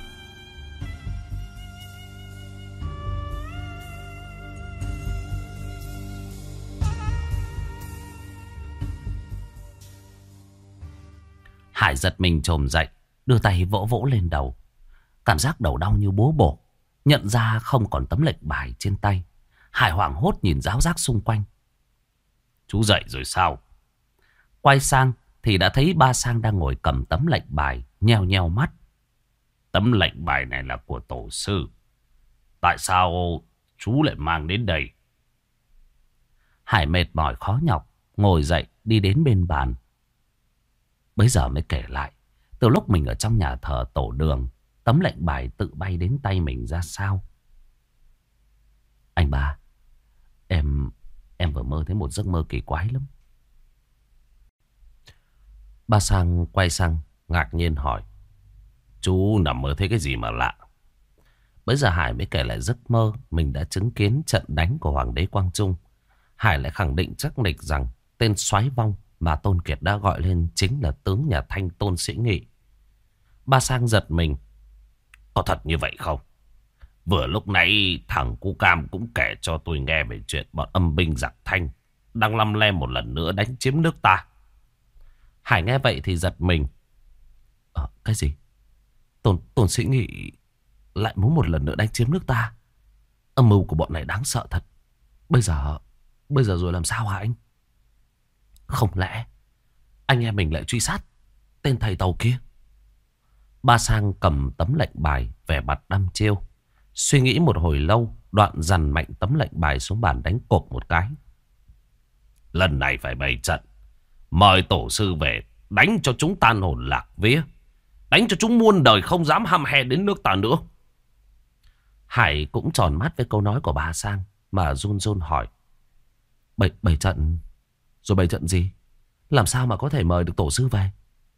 Hải giật mình chồm dậy, đưa tay vỗ vỗ lên đầu. Cảm giác đầu đau như búa bổ. Nhận ra không còn tấm lệnh bài trên tay, Hải hoảng hốt nhìn ráo rác xung quanh. Chú dậy rồi sao? Quay sang thì đã thấy ba Sang đang ngồi cầm tấm lệnh bài, nheo nheo mắt. Tấm lệnh bài này là của tổ sư, tại sao chú lại mang đến đây? Hải mệt mỏi khó nhọc ngồi dậy đi đến bên bàn. Bây giờ mới kể lại từ lúc mình ở trong nhà thờ tổ Đường, tấm lệnh bài tự bay đến tay mình ra sao. Anh ba, em vừa mơ thấy một giấc mơ kỳ quái lắm. Ba Sang quay sang ngạc nhiên hỏi, chú nằm mơ thấy cái gì mà lạ? Bây giờ Hải mới kể lại giấc mơ mình đã chứng kiến trận đánh của Hoàng đế Quang Trung. Hải lại khẳng định chắc nịch rằng tên Soái Vong mà Tôn Kiệt đã gọi lên chính là tướng nhà Thanh Tôn Sĩ Nghị. Ba Sang giật mình. Có thật như vậy không? Vừa lúc nãy thằng Cu Cam cũng kể cho tôi nghe về chuyện bọn âm binh giặc Thanh đang lăm le một lần nữa đánh chiếm nước ta. Hải nghe vậy thì giật mình. Cái gì? Tôn Sĩ Nghị lại muốn một lần nữa đánh chiếm nước ta? Âm mưu của bọn này đáng sợ thật. Bây giờ rồi làm sao hả anh? Không lẽ anh em mình lại truy sát tên thầy tàu kia. Ba Sang cầm tấm lệnh bài, vẻ mặt đăm chiêu. Suy nghĩ một hồi lâu, Đoạn dằn mạnh tấm lệnh bài xuống bàn đánh cộp một cái. Lần này phải bày trận. Mời tổ sư về, đánh cho chúng tan hồn lạc vía. Đánh cho chúng muôn đời không dám hăm he đến nước ta nữa. Hải cũng tròn mắt với câu nói của Ba Sang, mà run run hỏi. Bày trận? Rồi bày trận gì? Làm sao mà có thể mời được tổ sư về?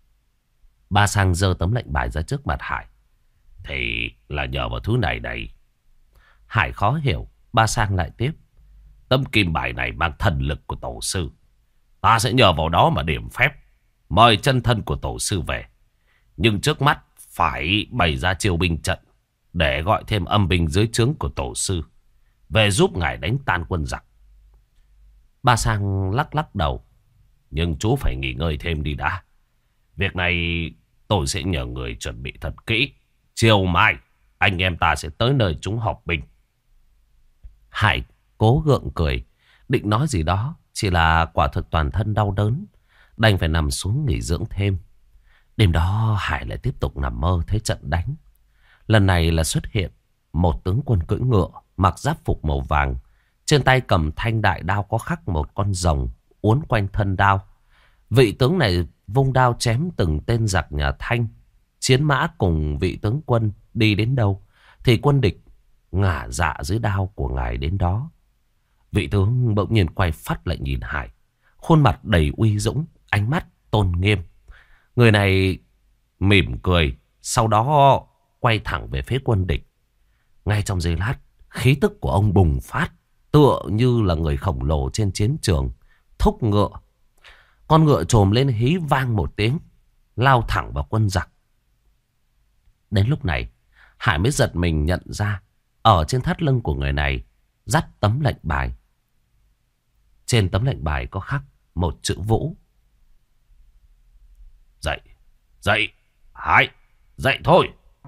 Ba Sang giơ tấm lệnh bài ra trước mặt Hải. Thì là nhờ vào thứ này đây. Hải khó hiểu. Ba Sang lại tiếp. Tấm kim bài này mang thần lực của tổ sư. Ta sẽ nhờ vào đó mà điểm phép mời chân thân của tổ sư về. Nhưng trước mắt phải bày ra chiêu binh trận để gọi thêm âm binh dưới trướng của tổ sư về giúp ngài đánh tan quân giặc. Ba Sang lắc lắc đầu. Nhưng chú phải nghỉ ngơi thêm đi đã. Việc này tôi sẽ nhờ người chuẩn bị thật kỹ. Chiều mai anh em ta sẽ tới nơi chúng họp binh. Hải cố gượng cười, định nói gì đó, chỉ là quả thực toàn thân đau đớn, đành phải nằm xuống nghỉ dưỡng thêm. Đêm đó Hải lại tiếp tục nằm mơ thấy trận đánh. Lần này là xuất hiện một tướng quân cưỡi ngựa, mặc giáp phục màu vàng, trên tay cầm thanh đại đao có khắc một con rồng uốn quanh thân đao. Vị tướng này vung đao chém từng tên giặc nhà Thanh. Chiến mã cùng vị tướng quân đi đến đâu thì quân địch ngả dạ dưới đao của ngài đến đó. Vị tướng bỗng nhiên quay phát lại nhìn Hải, khuôn mặt đầy uy dũng, ánh mắt tôn nghiêm. Người này mỉm cười, sau đó quay thẳng về phía quân địch. Ngay trong giây lát, khí tức của ông bùng phát, tựa như là người khổng lồ trên chiến trường, thúc ngựa. Con ngựa trồm lên hí vang một tiếng, lao thẳng vào quân giặc. Đến lúc này, Hải mới giật mình nhận ra, ở trên thắt lưng của người này dắt tấm lệnh bài. Trên tấm lệnh bài có khắc một chữ Vũ. Dậy, dậy, Hải, dậy thôi.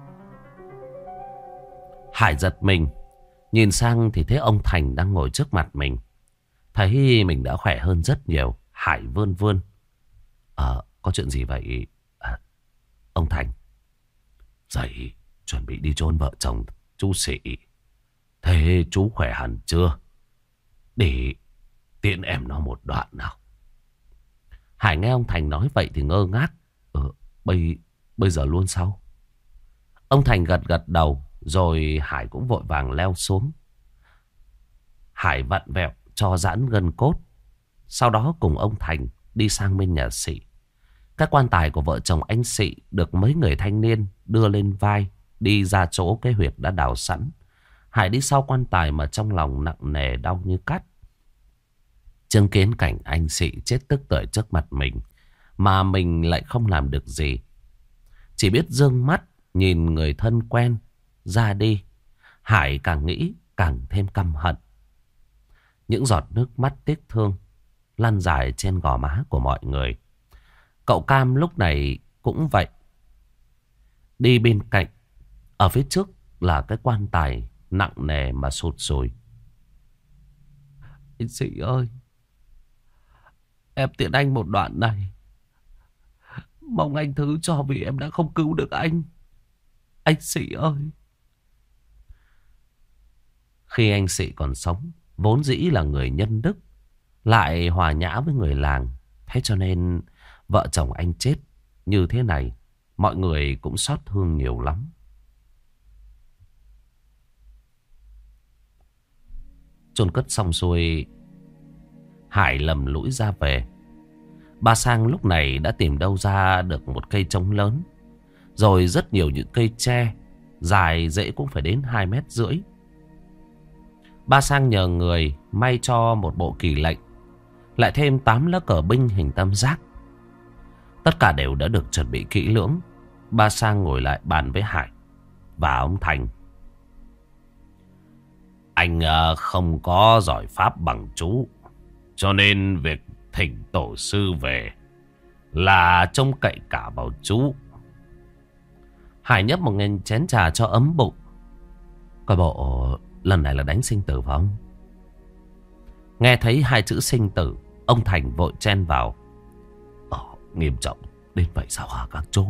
Hải giật mình, nhìn sang thì thấy ông Thành đang ngồi trước mặt mình. Thấy mình đã khỏe hơn rất nhiều, Hải vươn vươn. Có chuyện gì vậy? Ông Thành. Dậy, chuẩn bị đi chôn vợ chồng chú Sĩ. Thế chú khỏe hẳn chưa? Để tiễn em nó một đoạn nào. Hải nghe ông Thành nói vậy thì ngơ ngác. Bây giờ luôn sao? Ông Thành gật gật đầu, rồi Hải cũng vội vàng leo xuống. Hải vặn vẹo cho giãn gân cốt, sau đó cùng ông Thành đi sang bên nhà Sĩ. Các quan tài của vợ chồng anh Sĩ được mấy người thanh niên đưa lên vai, đi ra chỗ cái huyệt đã đào sẵn. Hải đi sau quan tài mà trong lòng nặng nề đau như cắt. Chứng kiến cảnh anh Sĩ chết tức tưởi trước mặt mình, mà mình lại không làm được gì, chỉ biết dương mắt nhìn người thân quen ra đi. Hải càng nghĩ càng thêm căm hận. Những giọt nước mắt tiếc thương lăn dài trên gò má của mọi người. Cậu Cam lúc này cũng vậy. Đi bên cạnh, ở phía trước là cái quan tài nặng nề mà sụt sùi. Anh Sĩ ơi, em tiện anh một đoạn này. Mong anh thứ cho vì em đã không cứu được anh. Anh Sĩ ơi. Khi anh Sĩ còn sống, vốn dĩ là người nhân đức, lại hòa nhã với người làng. Thế cho nên vợ chồng anh chết như thế này, mọi người cũng xót thương nhiều lắm. Chôn cất xong xuôi, Hải lầm lũi ra về. Ba Sang lúc này đã tìm đâu ra được một cây trống lớn, rồi rất nhiều những cây tre dài rễ cũng phải đến 2,5 mét. Ba Sang nhờ người may cho một bộ kỳ lệnh, lại thêm 8 lá cờ binh hình tam giác. Tất cả đều đã được chuẩn bị kỹ lưỡng. Ba Sang ngồi lại bàn với Hải và ông Thành. Anh không có giỏi pháp bằng chú, cho nên việc thỉnh tổ sư về là trông cậy cả vào chú. Hải nhấp một chén trà cho ấm bụng. Coi bộ lần này là đánh sinh tử phải không? Nghe thấy 2 chữ sinh tử, ông Thành vội chen vào. nghiêm trọng đến vậy sao hả các chú?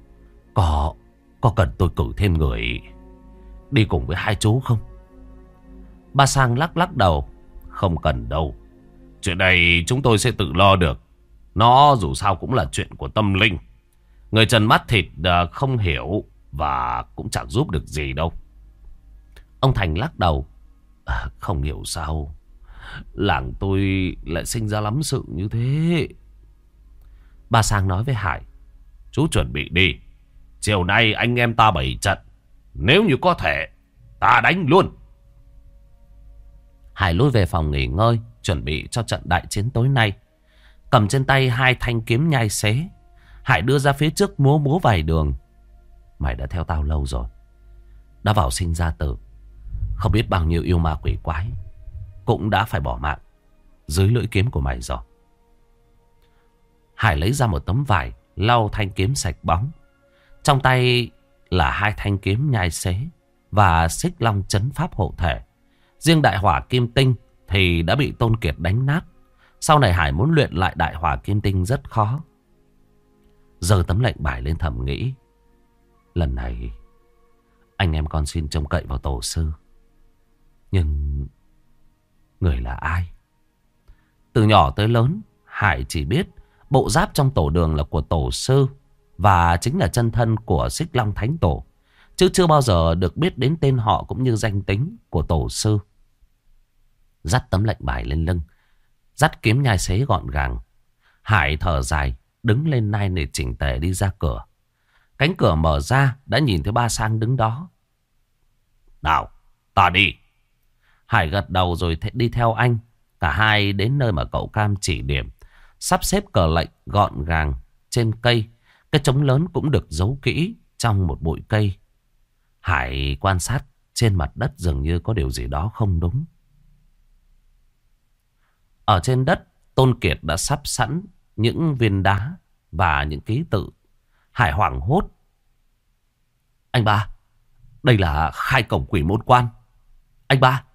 Có cần tôi cử thêm người đi cùng với hai chú không? Ba Sang lắc đầu. Không cần đâu. Chuyện này chúng tôi sẽ tự lo được. Nó dù sao cũng là chuyện của tâm linh. Người trần mắt thịt không hiểu và cũng chẳng giúp được gì đâu. Ông Thành lắc đầu. Không hiểu sao làng tôi lại sinh ra lắm sự như thế. Ba Sang nói với Hải. Chú chuẩn bị đi. Chiều nay anh em ta bày trận. Nếu như có thể ta đánh luôn. Hải lui về phòng nghỉ ngơi, chuẩn bị cho trận đại chiến tối nay. Cầm trên tay hai thanh kiếm nhai xế, Hải đưa ra phía trước múa vài đường. Mày đã theo tao lâu rồi, đã vào sinh ra tử, không biết bao nhiêu yêu ma quỷ quái cũng đã phải bỏ mạng dưới lưỡi kiếm của mày rồi. Hải lấy ra một tấm vải lau thanh kiếm sạch bóng. Trong tay là hai thanh kiếm nhai xế và xích long chấn pháp hộ thể. Riêng đại hỏa kim tinh thì đã bị Tôn Kiệt đánh nát. Sau này Hải muốn luyện lại đại hỏa kim tinh rất khó. Giơ tấm lệnh bài lên thầm nghĩ. Lần này anh em con xin trông cậy vào tổ sư. Nhưng người là ai? Từ nhỏ tới lớn, Hải chỉ biết bộ giáp trong tổ đường là của tổ sư và chính là chân thân của Xích Long Thánh Tổ, chứ chưa bao giờ được biết đến tên họ cũng như danh tính của tổ sư. Dắt tấm lệnh bài lên lưng, dắt kiếm nhai xế gọn gàng, Hải thở dài, đứng lên nai nịt chỉnh tề đi ra cửa. Cánh cửa mở ra, đã nhìn thấy Ba Sang đứng đó. Nào, ta đi. Hải gật đầu rồi đi theo anh. Cả hai đến nơi mà cậu Cam chỉ điểm, sắp xếp cờ lệnh gọn gàng trên cây. Cái trống lớn cũng được giấu kỹ trong một bụi cây. Hải quan sát trên mặt đất dường như có điều gì đó không đúng. Ở trên đất, Tôn Kiệt đã sắp sẵn những viên đá và những ký tự. Hải hoảng hốt. Anh ba, đây là khai cổng quỷ môn quan. Anh ba.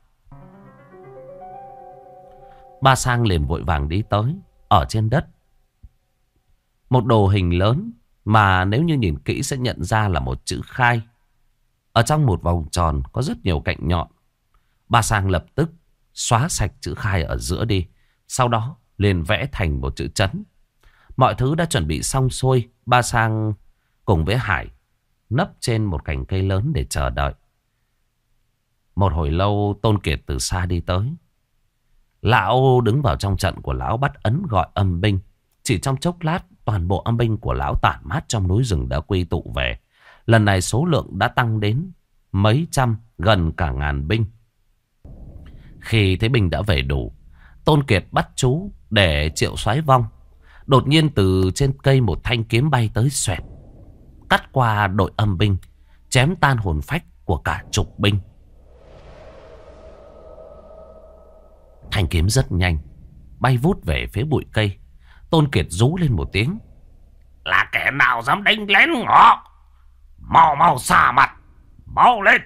Ba Sang liền vội vàng đi tới. Ở trên đất, một đồ hình lớn mà nếu như nhìn kỹ sẽ nhận ra là một chữ khai. Ở trong một vòng tròn có rất nhiều cạnh nhọn. Ba Sang lập tức xóa sạch chữ khai ở giữa đi. Sau đó liền vẽ thành một chữ trấn. Mọi thứ đã chuẩn bị xong xuôi. Ba Sang cùng với Hải nấp trên một cành cây lớn để chờ đợi. Một hồi lâu Tôn Kiệt từ xa đi tới. Lão đứng vào trong trận của lão, bắt ấn gọi âm binh. Chỉ trong chốc lát, toàn bộ âm binh của lão tản mát trong núi rừng đã quy tụ về. Lần này số lượng đã tăng đến mấy trăm, gần cả ngàn binh. Khi thấy binh đã về đủ, Tôn Kiệt bắt chú để triệu soái vong. Đột nhiên từ trên cây một thanh kiếm bay tới xoẹt, cắt qua đội âm binh, chém tan hồn phách của cả chục binh. Thanh kiếm rất nhanh, bay vút về phía bụi cây. Tôn Kiệt rú lên một tiếng. Là kẻ nào dám đánh lén ngọ? Mau mau xả mặt, mau lên.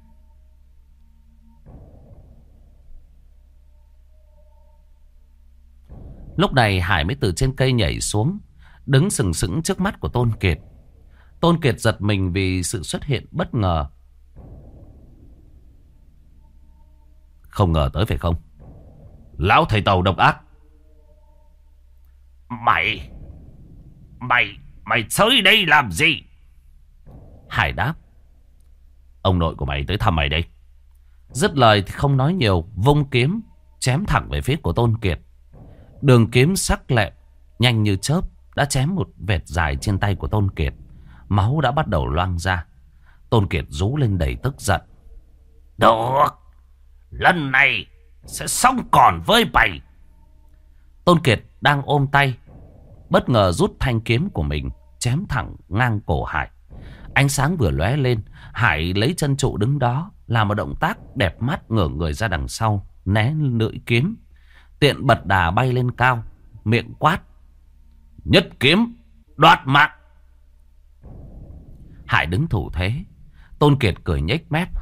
Lúc này Hải mới từ trên cây nhảy xuống, đứng sừng sững trước mắt của Tôn Kiệt. Tôn Kiệt giật mình vì sự xuất hiện bất ngờ. Không ngờ tới phải không? Lão thầy Tàu độc ác. Mày tới đây làm gì? Hải đáp. Ông nội của mày tới thăm mày đây. Dứt lời thì không nói nhiều, vung kiếm chém thẳng về phía của Tôn Kiệt. Đường kiếm sắc lẹm, nhanh như chớp, đã chém một vệt dài trên tay của Tôn Kiệt. Máu đã bắt đầu loang ra. Tôn Kiệt rú lên đầy tức giận. Được, lần này sẽ xong còn với mày. Tôn Kiệt đang ôm tay, bất ngờ rút thanh kiếm của mình, chém thẳng ngang cổ Hải. Ánh sáng vừa lóe lên, Hải lấy chân trụ đứng đó, làm một động tác đẹp mắt ngửa người ra đằng sau, né lưỡi kiếm. Tiện bật đà bay lên cao, miệng quát. Nhất kiếm, đoạt mạng. Hải đứng thủ thế. Tôn Kiệt cười nhếch mép.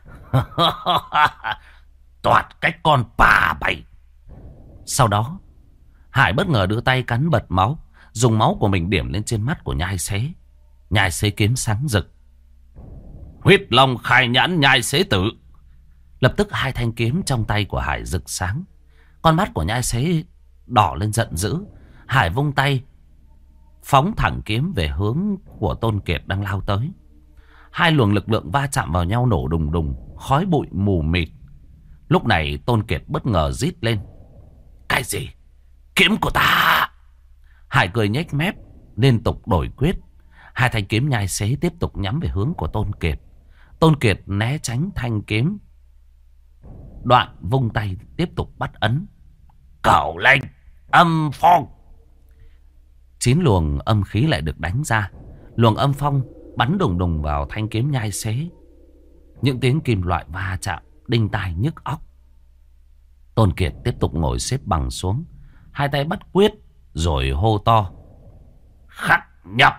Toạt cái con bà mày. Sau đó Hải bất ngờ đưa tay cắn bật máu, dùng máu của mình điểm lên trên mắt của nhai xế. Nhai xế kiếm sáng rực. Huyết long khai nhãn nhai xế tử. Lập tức hai thanh kiếm trong tay của Hải rực sáng. Con mắt của nhai xế đỏ lên giận dữ. Hải vung tay phóng thẳng kiếm về hướng của Tôn Kiệt đang lao tới. Hai luồng lực lượng va chạm vào nhau nổ đùng đùng, khói bụi mù mịt. Lúc này Tôn Kiệt bất ngờ rít lên. Cái gì? Kiếm của ta! Hải cười nhếch mép, liên tục đổi quyết. Hai thanh kiếm nhai xế tiếp tục nhắm về hướng của Tôn Kiệt. Tôn Kiệt né tránh thanh kiếm, đoạn vung tay tiếp tục bắt ấn. Cẩu lệnh âm phong. 9 luồng âm khí lại được đánh ra. Luồng âm phong bắn đùng đùng vào thanh kiếm nhai xế. Những tiếng kim loại va chạm đinh tai nhức óc. Tôn Kiệt tiếp tục ngồi xếp bằng xuống, hai tay bắt quyết rồi hô to. Khắc nhập.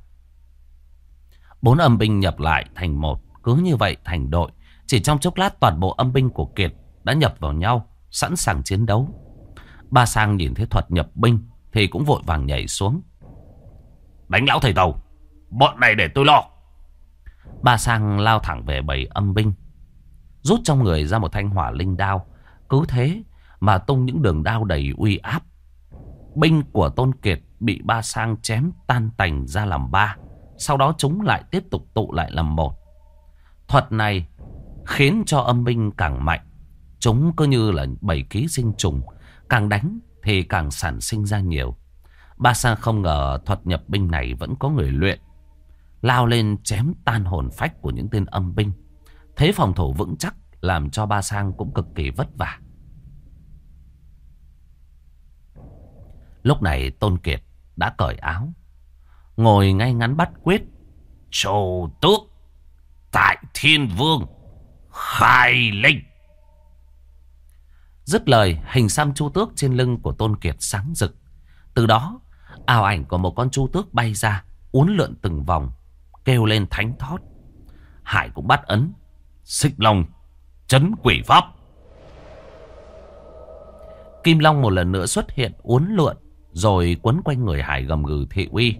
4 âm binh nhập lại thành một. Cứ như vậy thành đội. Chỉ trong chốc lát toàn bộ âm binh của Kiệt đã nhập vào nhau, sẵn sàng chiến đấu. Ba Sang nhìn thấy thuật nhập binh thì cũng vội vàng nhảy xuống. Đánh lão thầy Tàu, bọn này để tôi lo. Ba Sang lao thẳng về bầy âm binh, rút trong người ra một thanh hỏa linh đao. Cứ thế mà tung những đường đao đầy uy áp. Binh của Tôn Kiệt bị Ba Sang chém tan tành ra làm 3. Sau đó chúng lại tiếp tục tụ lại làm một. Thuật này khiến cho âm binh càng mạnh. Chúng cứ như là bầy ký sinh trùng, càng đánh thì càng sản sinh ra nhiều. Ba Sang không ngờ thuật nhập binh này vẫn có người luyện. Lao lên chém tan hồn phách của những tên âm binh. Thế phòng thủ vững chắc làm cho Ba Sang cũng cực kỳ vất vả. Lúc này Tôn Kiệt đã cởi áo, ngồi ngay ngắn bắt quyết. Châu tước tại Thiên Vương khai linh. Dứt lời, hình xăm chu tước trên lưng của Tôn Kiệt sáng rực. Từ đó ảo ảnh của một con chu tước bay ra, uốn lượn từng vòng, kêu lên thánh thót. Hải cũng bắt ấn. Xích long trấn quỷ pháp. Kim long một lần nữa xuất hiện, uốn lượn rồi quấn quanh người Hải gầm gừ thị uy.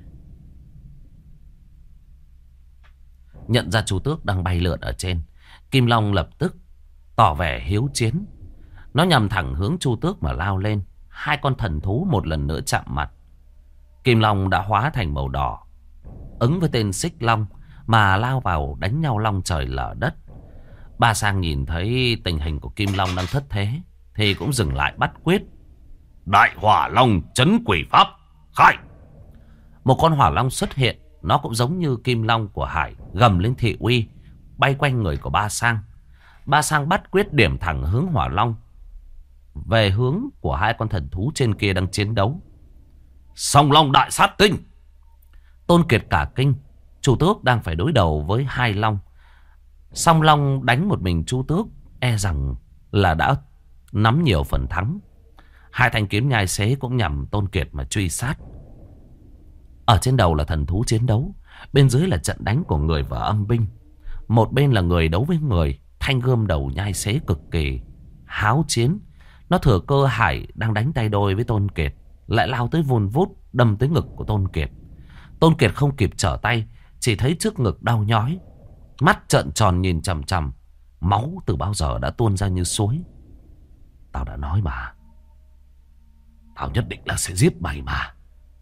Nhận ra chu tước đang bay lượn ở trên, Kim long lập tức tỏ vẻ hiếu chiến. Nó nhằm thẳng hướng chu tước mà lao lên. Hai con thần thú một lần nữa chạm mặt. Kim long đã hóa thành màu đỏ, ứng với tên xích long mà lao vào đánh nhau long trời lở đất. Ba Sang nhìn thấy tình hình của Kim long đang thất thế thì cũng dừng lại bắt quyết. Đại hỏa long trấn quỷ pháp khai. Một con hỏa long xuất hiện. Nó cũng giống như Kim long của Hải, gầm lên thị uy, bay quanh người của Ba Sang. Ba Sang bắt quyết điểm thẳng hướng hỏa long về hướng của hai con thần thú trên kia đang chiến đấu. Song long đại sát tinh. Tôn Kiệt cả kinh. Chu tước đang phải đối đầu với hai long. Song long đánh một mình chu tước e rằng là đã nắm nhiều phần thắng. Hai thanh kiếm nhai xế cũng nhằm Tôn Kiệt mà truy sát. Ở trên đầu là thần thú chiến đấu, bên dưới là trận đánh của người và âm binh. Một bên là người đấu với người. Thanh gươm đầu nhai xế cực kỳ háo chiến. Nó thừa cơ Hải đang đánh tay đôi với Tôn Kiệt, lại lao tới vun vút đâm tới ngực của Tôn Kiệt. Tôn Kiệt không kịp trở tay, chỉ thấy trước ngực đau nhói, mắt trợn tròn nhìn chằm chằm. Máu từ bao giờ đã tuôn ra như suối. Tao đã nói mà, tao nhất định là sẽ giết mày mà.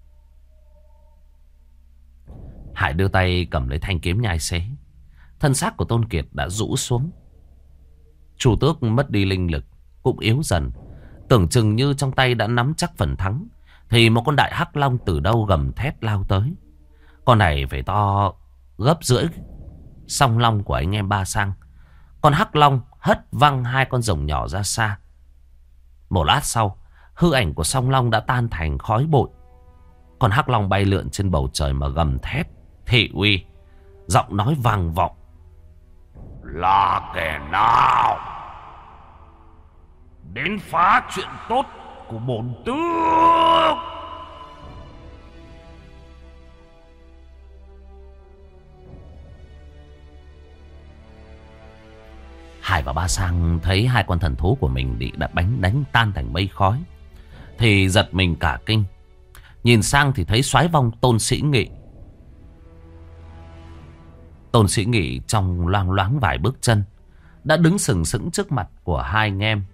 Hải đưa tay cầm lấy thanh kiếm nhai xế. Thân xác của Tôn Kiệt đã rũ xuống. Chu tước mất đi linh lực, cũng yếu dần. Tưởng chừng như trong tay đã nắm chắc phần thắng, thì một con đại hắc long từ đâu gầm thét lao tới. Con này phải to gấp rưỡi song long của anh em Ba Sang. Con hắc long hất văng hai con rồng nhỏ ra xa. Một lát sau, hư ảnh của song long đã tan thành khói bụi. Con hắc long bay lượn trên bầu trời mà gầm thét thị uy, giọng nói vang vọng. Là kẻ nào đến phá chuyện tốt của bổn tước? Hải và Ba Sang thấy hai con thần thú của mình bị đã đánh tan thành mây khói thì giật mình cả kinh. Nhìn sang thì thấy soái vong Tôn Sĩ Nghị. Tôn Sĩ Nghị trong loang loáng vài bước chân đã đứng sừng sững trước mặt của hai anh em.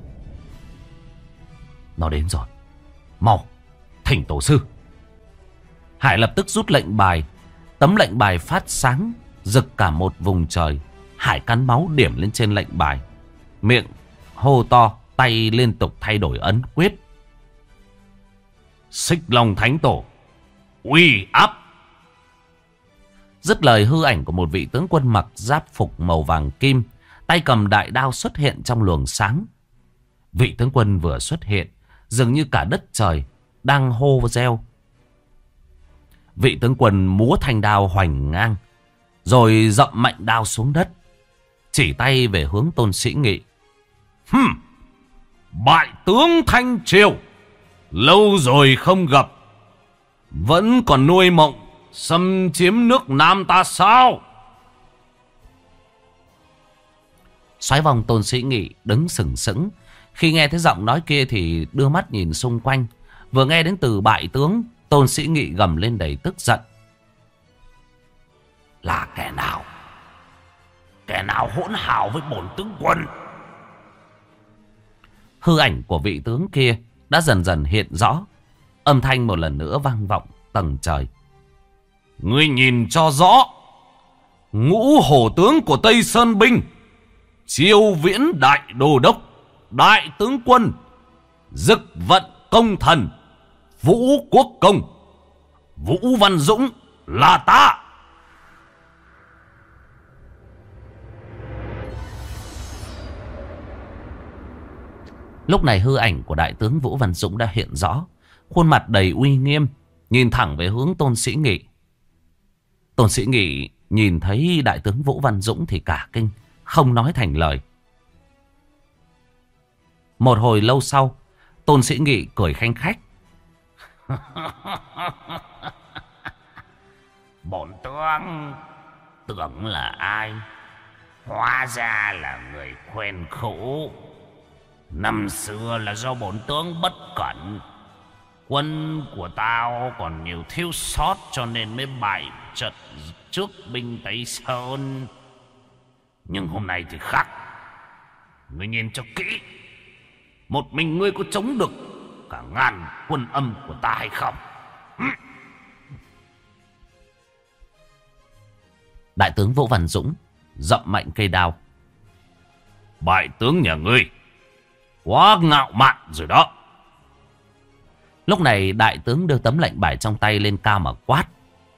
Nó đến rồi. Mau thỉnh tổ sư. Hải lập tức rút lệnh bài. Tấm lệnh bài phát sáng rực cả một vùng trời. Hải cắn máu điểm lên trên lệnh bài, miệng hô to, tay liên tục thay đổi ấn quyết. Xích Long Thánh Tổ uy áp. Dứt lời, hư ảnh của một vị tướng quân mặc giáp phục màu vàng kim, tay cầm đại đao xuất hiện trong luồng sáng. Vị tướng quân vừa xuất hiện, dường như cả đất trời đang hô reo. Vị tướng quân múa thanh đao hoành ngang, rồi dậm mạnh đao xuống đất, chỉ tay về hướng Tôn Sĩ Nghị. Bại tướng Thanh Triều, lâu rồi không gặp, vẫn còn nuôi mộng xâm chiếm nước Nam ta sao? Soái vòng Tôn Sĩ Nghị đứng sừng sững. Khi nghe thấy giọng nói kia thì đưa mắt nhìn xung quanh. Vừa nghe đến từ bại tướng, Tôn Sĩ Nghị gầm lên đầy tức giận. Là kẻ nào? Kẻ nào hỗn hào với bổn tướng quân? Hư ảnh của vị tướng kia đã dần dần hiện rõ. Âm thanh một lần nữa vang vọng tầng trời. Ngươi nhìn cho rõ. Ngũ hổ tướng của Tây Sơn Binh, Chiêu Viễn Đại Đô Đốc, Đại tướng quân, Dực Vận Công Thần, Vũ Quốc Công, Vũ Văn Dũng là ta. Lúc này hư ảnh của đại tướng Vũ Văn Dũng đã hiện rõ. Khuôn mặt đầy uy nghiêm, nhìn thẳng về hướng Tôn Sĩ Nghị. Tôn Sĩ Nghị nhìn thấy đại tướng Vũ Văn Dũng thì cả kinh, không nói thành lời. Một hồi lâu sau, Tôn Sĩ Nghị cười khanh khách. Bổn tướng tưởng là ai, hóa ra là người quen cũ. Năm xưa là do bổn tướng bất cẩn, quân của tao còn nhiều thiếu sót cho nên mới bại trận trước binh Tây Sơn. Nhưng hôm nay thì khác. Ngươi nhìn cho kỹ, một mình ngươi có chống được cả ngàn quân âm của ta hay không? Đại tướng Vũ Văn Dũng dậm mạnh cây đao. Bại tướng nhà ngươi quá ngạo mạn rồi đó. Lúc này đại tướng đưa tấm lệnh bài trong tay lên cao mà quát.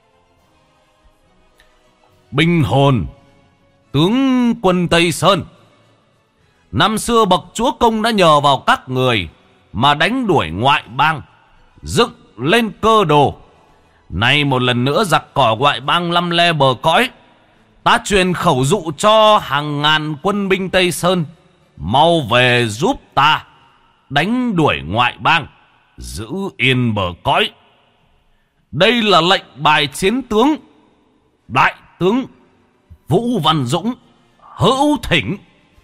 Binh hồn tướng quân Tây Sơn, năm xưa bậc chúa công đã nhờ vào các người mà đánh đuổi ngoại bang, dựng lên cơ đồ. Nay một lần nữa giặc cỏ ngoại bang lăm le bờ cõi, ta truyền khẩu dụ cho hàng ngàn quân binh Tây Sơn mau về giúp ta đánh đuổi ngoại bang, giữ yên bờ cõi. Đây là lệnh bài chiến tướng. Đại tướng Vũ Văn Dũng hữu thỉnh.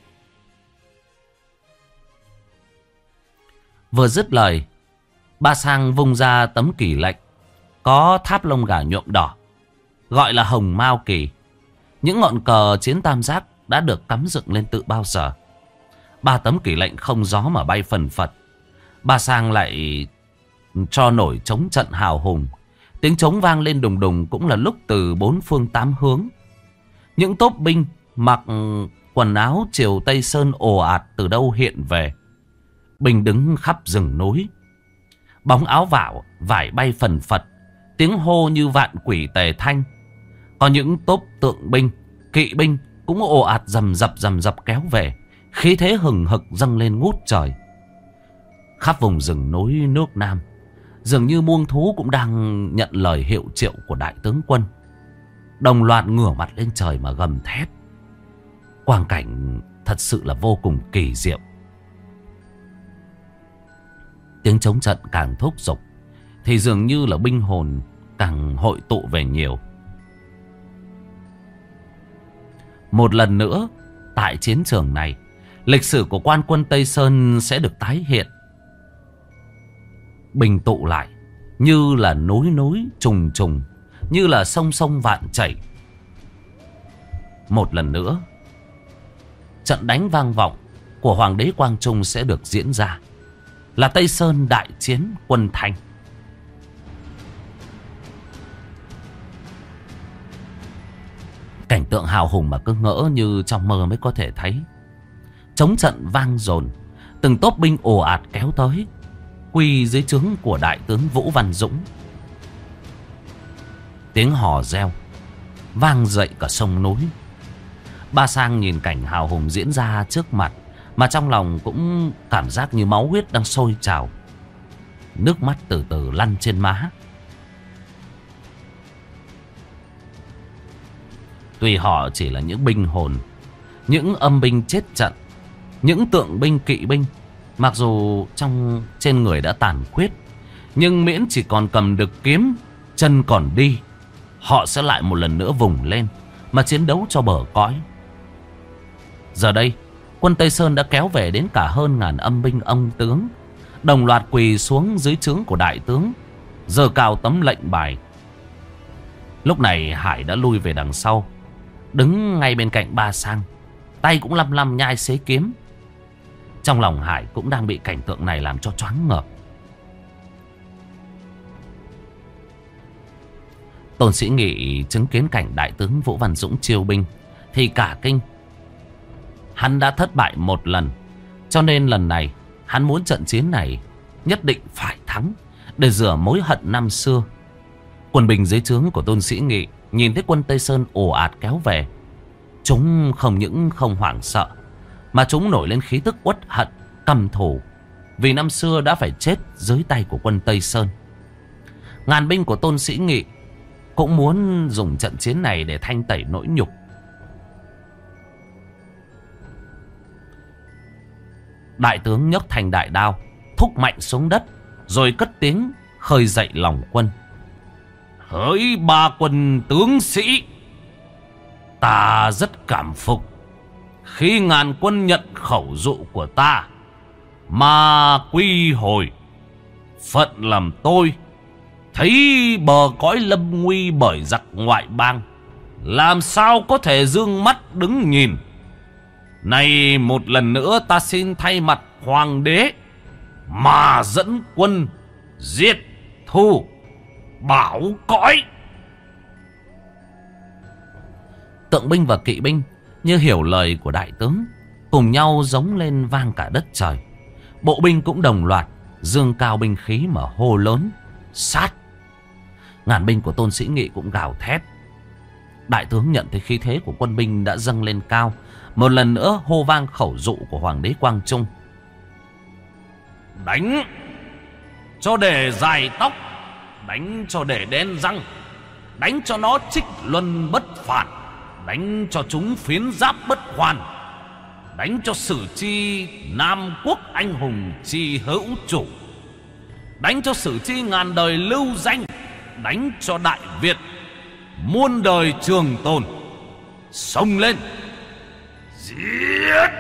Vừa dứt lời, Ba Sang vung ra tấm kỷ lệnh có tháp lông gà nhuộm đỏ, gọi là Hồng Mao Kỳ. Những ngọn cờ chiến tam giác đã được cắm dựng lên từ bao giờ. Ba tấm kỷ lệnh không gió mà bay phần phật. Ba Sang lại cho nổi trống trận hào hùng. Tiếng trống vang lên đùng đùng cũng là lúc từ bốn phương tám hướng. Những tốp binh mặc quần áo triều Tây Sơn ồ ạt từ đâu hiện về. Binh đứng khắp rừng núi, bóng áo vải bay phần phật, tiếng hô như vạn quỷ tề thanh. Có những tốp tượng binh, kỵ binh cũng ồ ạt rầm rập kéo về, khí thế hừng hực dâng lên ngút trời. Khắp vùng rừng núi nước Nam, dường như muông thú cũng đang nhận lời hiệu triệu của đại tướng quân, đồng loạt ngửa mặt lên trời mà gầm thét. Quang cảnh thật sự là vô cùng kỳ diệu. Tiếng trống trận càng thúc giục thì dường như là binh hồn càng hội tụ về nhiều. Một lần nữa, tại chiến trường này, lịch sử của quan quân Tây Sơn sẽ được tái hiện. Binh tụ lại, như là núi núi trùng trùng, như là sông sông vạn chảy. Một lần nữa, trận đánh vang vọng của Hoàng đế Quang Trung sẽ được diễn ra, là Tây Sơn đại chiến quân Thanh. Cảnh tượng hào hùng mà cứ ngỡ như trong mơ mới có thể thấy. Chống trận vang dồn, từng tốp binh ồ ạt kéo tới, quy dưới trướng của đại tướng Vũ Văn Dũng. Tiếng hò reo vang dậy cả sông núi. Ba Sang nhìn cảnh hào hùng diễn ra trước mặt, mà trong lòng cũng cảm giác như máu huyết đang sôi trào. Nước mắt từ từ lăn trên má. Tuy họ chỉ là những binh hồn, những âm binh chết trận, những tượng binh kỵ binh, mặc dù trên người đã tàn khuyết, nhưng miễn chỉ còn cầm được kiếm, chân còn đi, họ sẽ lại một lần nữa vùng lên mà chiến đấu cho bờ cõi. Giờ đây, quân Tây Sơn đã kéo về đến cả hơn ngàn âm binh ông tướng, đồng loạt quỳ xuống dưới trướng của đại tướng, giơ cao tấm lệnh bài. Lúc này Hải đã lui về đằng sau, đứng ngay bên cạnh Ba Sang, tay cũng lăm lăm nhai xế kiếm. Trong lòng Hải cũng đang bị cảnh tượng này làm cho choáng ngợp. Tôn Sĩ Nghị chứng kiến cảnh đại tướng Vũ Văn Dũng chiêu binh thì cả kinh. Hắn đã thất bại một lần, cho nên lần này hắn muốn trận chiến này nhất định phải thắng để rửa mối hận năm xưa. Quân binh dưới trướng của Tôn Sĩ Nghị nhìn thấy quân Tây Sơn ồ ạt kéo về, chúng không những không hoảng sợ, mà chúng nổi lên khí tức uất hận, căm thù, vì năm xưa đã phải chết dưới tay của quân Tây Sơn. Ngàn binh của Tôn Sĩ Nghị cũng muốn dùng trận chiến này để thanh tẩy nỗi nhục. Đại tướng nhấc thành đại đao, thúc mạnh xuống đất, rồi cất tiếng khơi dậy lòng quân. Hỡi ba quân tướng sĩ, ta rất cảm phục khi ngàn quân nhận khẩu dụ của ta mà quy hồi. Phận làm tôi thấy bờ cõi lâm nguy bởi giặc ngoại bang, làm sao có thể dương mắt đứng nhìn. Này một lần nữa ta xin thay mặt hoàng đế mà dẫn quân diệt thù bảo cõi. Tượng binh và kỵ binh như hiểu lời của đại tướng, cùng nhau giống lên vang cả đất trời. Bộ binh cũng đồng loạt dương cao binh khí mà hô lớn sát. Ngàn binh của Tôn Sĩ Nghị cũng gào thét. Đại tướng nhận thấy khí thế của quân binh đã dâng lên cao, một lần nữa hô vang khẩu dụ của Hoàng đế Quang Trung. Đánh cho để dài tóc, đánh cho để đen răng, đánh cho nó trích luân bất phản, đánh cho chúng phiến giáp bất hoàn, đánh cho sử chi Nam quốc anh hùng chi hữu chủ, đánh cho sử chi ngàn đời lưu danh, đánh cho Đại Việt muôn đời trường tồn. Xông lên giết!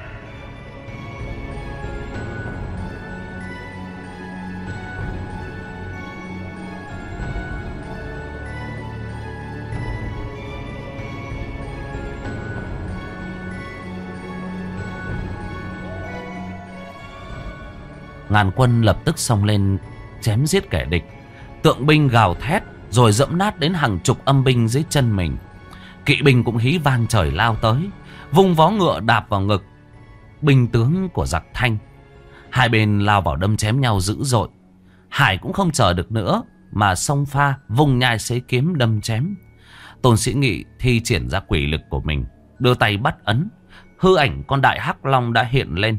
Ngàn quân lập tức xông lên chém giết kẻ địch. Tượng binh gào thét rồi dẫm nát đến hàng chục âm binh dưới chân mình. Kỵ binh cũng hí vang trời lao tới, vung vó ngựa đạp vào ngực binh tướng của giặc Thanh. Hai bên lao vào đâm chém nhau dữ dội. Hải cũng không chờ được nữa mà xông pha vùng nhai xế kiếm đâm chém. Tôn Sĩ Nghị thi triển ra quỷ lực của mình, đưa tay bắt ấn, hư ảnh con đại hắc long đã hiện lên.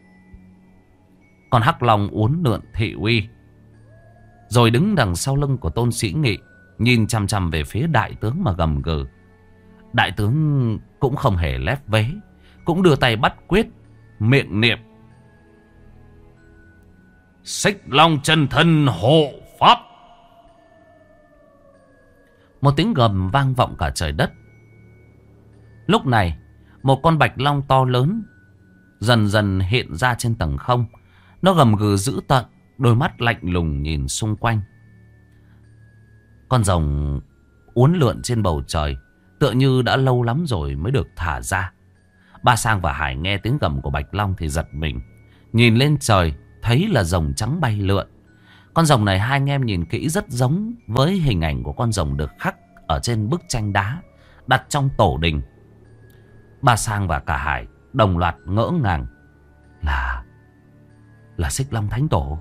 Con hắc long uốn lượn thị uy, rồi đứng đằng sau lưng của Tôn Sĩ Nghị, nhìn chằm chằm về phía đại tướng mà gầm gừ. Đại tướng cũng không hề lép vế, cũng đưa tay bắt quyết, miệng niệm Xích Long chân thân hộ pháp. Một tiếng gầm vang vọng cả trời đất. Lúc này, một con bạch long to lớn dần dần hiện ra trên tầng không. Nó gầm gừ dữ tợn, đôi mắt lạnh lùng nhìn xung quanh. Con rồng uốn lượn trên bầu trời, tựa như đã lâu lắm rồi mới được thả ra. Ba Sang và Hải nghe tiếng gầm của Bạch Long thì giật mình. Nhìn lên trời, thấy là rồng trắng bay lượn. Con rồng này hai anh em nhìn kỹ rất giống với hình ảnh của con rồng được khắc ở trên bức tranh đá đặt trong tổ đình. Ba Sang và cả Hải đồng loạt ngỡ ngàng. Là Xích Long Thánh Tổ.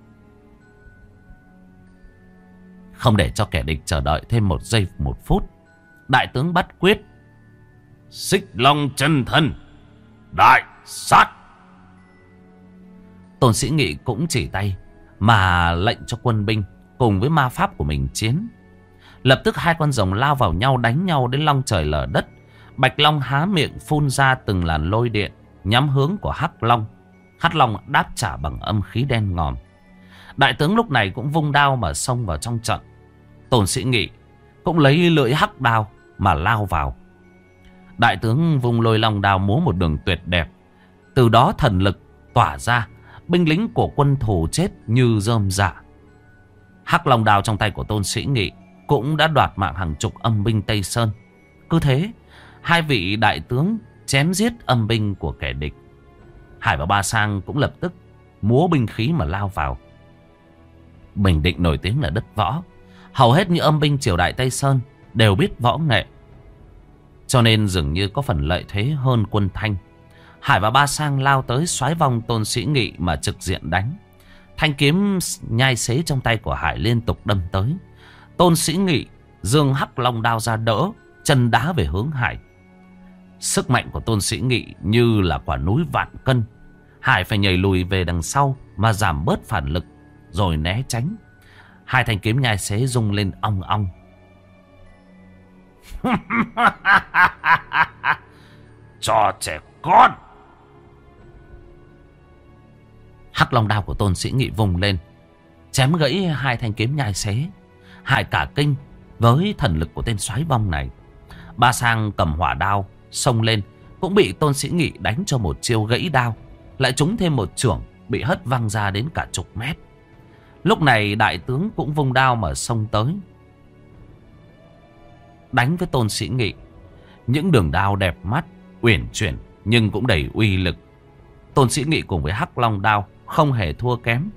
Không để cho kẻ địch chờ đợi thêm 1 giây 1 phút, đại tướng bắt quyết: Xích Long chân thân, đại sát. Tôn Sĩ Nghị cũng chỉ tay mà lệnh cho quân binh cùng với ma pháp của mình chiến. Lập tức hai con rồng lao vào nhau, đánh nhau đến long trời lở đất. Bạch Long há miệng phun ra từng làn lôi điện nhắm hướng của Hắc Long. Hắc Long đáp trả bằng âm khí đen ngòm. Đại tướng lúc này cũng vung đao mà xông vào trong trận. Tôn Sĩ Nghị cũng lấy lưỡi hắc đao mà lao vào. Đại tướng vung lôi long đao múa một đường tuyệt đẹp. Từ đó thần lực tỏa ra, binh lính của quân thù chết như rơm rạ. Hắc long đao trong tay của Tôn Sĩ Nghị cũng đã đoạt mạng hàng chục âm binh Tây Sơn. Cứ thế, hai vị đại tướng chém giết âm binh của kẻ địch. Hải và Ba Sang cũng lập tức múa binh khí mà lao vào. Bình Định nổi tiếng là đất võ. Hầu hết những âm binh triều đại Tây Sơn đều biết võ nghệ, cho nên dường như có phần lợi thế hơn quân Thanh. Hải và Ba Sang lao tới xoáy vòng Tôn Sĩ Nghị mà trực diện đánh. Thanh kiếm nhai xế trong tay của Hải liên tục đâm tới. Tôn Sĩ Nghị giương hắc long đao ra đỡ, chân đá về hướng Hải. Sức mạnh của Tôn Sĩ Nghị như là quả núi vạn cân. Hải phải nhảy lùi về đằng sau mà giảm bớt phản lực rồi né tránh. Hai thanh kiếm nhai xế rung lên ong ong. Cho trẻ con. Hắc long đao của Tôn Sĩ Nghị vùng lên, chém gãy hai thanh kiếm nhai xế. Hải cả kinh với thần lực của tên soái vong này. Ba Sang cầm hỏa đao xông lên, cũng bị Tôn Sĩ Nghị đánh cho một chiêu gãy đao, lại trúng thêm một chưởng, bị hất văng ra đến cả chục mét. Lúc này đại tướng cũng vung đao mà xông tới, đánh với Tôn Sĩ Nghị. Những đường đao đẹp mắt, uyển chuyển nhưng cũng đầy uy lực. Tôn Sĩ Nghị cùng với hắc long đao không hề thua kém.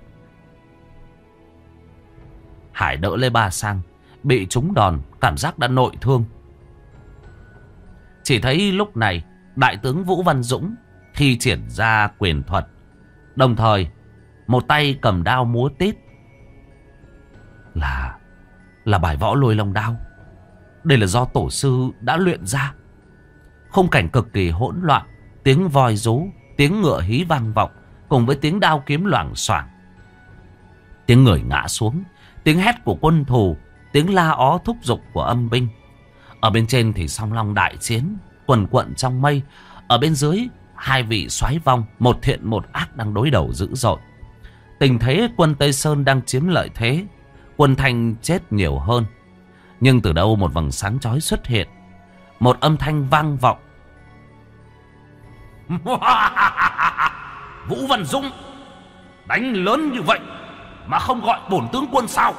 Hải đỡ lấy Ba Sang, bị trúng đòn, cảm giác đã nội thương. Chỉ thấy lúc này đại tướng Vũ Văn Dũng thi triển ra quyền thuật, đồng thời một tay cầm đao múa tít. Là bài võ lôi long đao. Đây là do tổ sư đã luyện ra. Khung cảnh cực kỳ hỗn loạn, tiếng voi rú, tiếng ngựa hí vang vọng, cùng với tiếng đao kiếm loảng xoảng. Tiếng người ngã xuống, tiếng hét của quân thù, tiếng la ó thúc giục của âm binh. Ở bên trên thì song long đại chiến quần quận trong mây. Ở bên dưới, hai vị soái vong, một thiện một ác đang đối đầu dữ dội. Tình thế quân Tây Sơn đang chiếm lợi thế, quân Thanh chết nhiều hơn. Nhưng từ đâu một vầng sáng chói xuất hiện, một âm thanh vang vọng. Vũ Văn Dũng đánh lớn như vậy mà không gọi bổn tướng quân sao?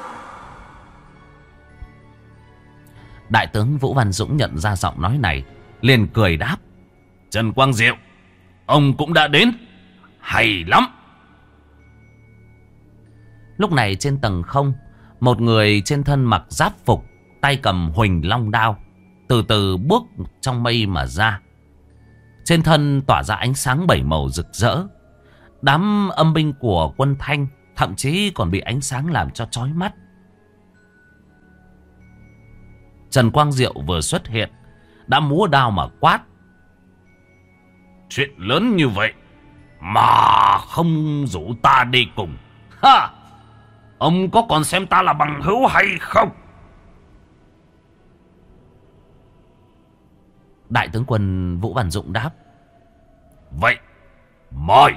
Đại tướng Vũ Văn Dũng nhận ra giọng nói này, liền cười đáp: Trần Quang Diệu, ông cũng đã đến, hay lắm. Lúc này trên tầng không, một người trên thân mặc giáp phục, tay cầm huỳnh long đao, từ từ bước trong mây mà ra. Trên thân tỏa ra ánh sáng 7 màu rực rỡ. Đám âm binh của quân Thanh thậm chí còn bị ánh sáng làm cho chói mắt. Trần Quang Diệu vừa xuất hiện đã múa đao mà quát: Chuyện lớn như vậy mà không rủ ta đi cùng, ha! Ông có còn xem ta là bằng hữu hay không? Đại tướng quân Vũ Văn Dũng đáp: Vậy mời.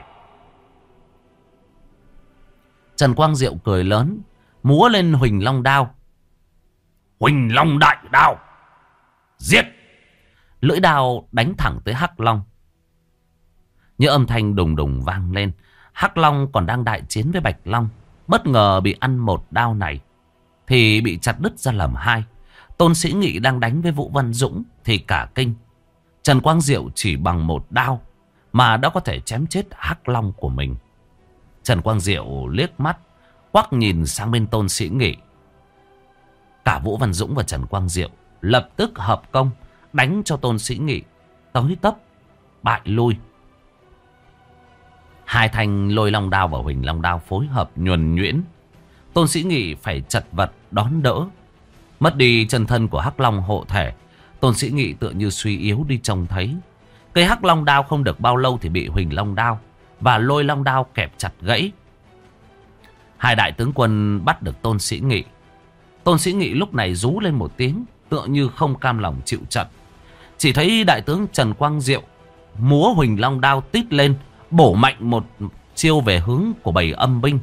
Trần Quang Diệu cười lớn, múa lên huỳnh long đao. Huỳnh long đại đao, giết! Lưỡi đao đánh thẳng tới Hắc Long. Những âm thanh đùng đùng vang lên. Hắc Long còn đang đại chiến với Bạch Long, bất ngờ bị ăn một đao này. thì bị chặt đứt ra làm hai. Tôn Sĩ Nghị đang đánh với Vũ Văn Dũng thì cả kinh. Trần Quang Diệu chỉ bằng một đao mà đã có thể chém chết Hắc Long của mình. Trần Quang Diệu liếc mắt quắc nhìn sang bên Tôn Sĩ Nghị. Cả Vũ Văn Dũng và Trần Quang Diệu lập tức hợp công đánh cho Tôn Sĩ Nghị tới tấp bại lui. Hai thanh Lôi Long Đao và Huỳnh Long Đao phối hợp nhuần nhuyễn. Tôn Sĩ Nghị phải chật vật đón đỡ. Mất đi chân thân của Hắc Long hộ thể, Tôn Sĩ Nghị tựa như suy yếu đi trông thấy. Cây Hắc Long Đao không được bao lâu thì bị Huỳnh Long Đao và Lôi Long Đao kẹp chặt gãy. Hai đại tướng quân bắt được Tôn Sĩ Nghị. Tôn Sĩ Nghị lúc này rú lên một tiếng, tựa như không cam lòng chịu trận. Chỉ thấy đại tướng Trần Quang Diệu múa Huỳnh Long Đao tít lên, bổ mạnh một chiêu về hướng của bầy âm binh.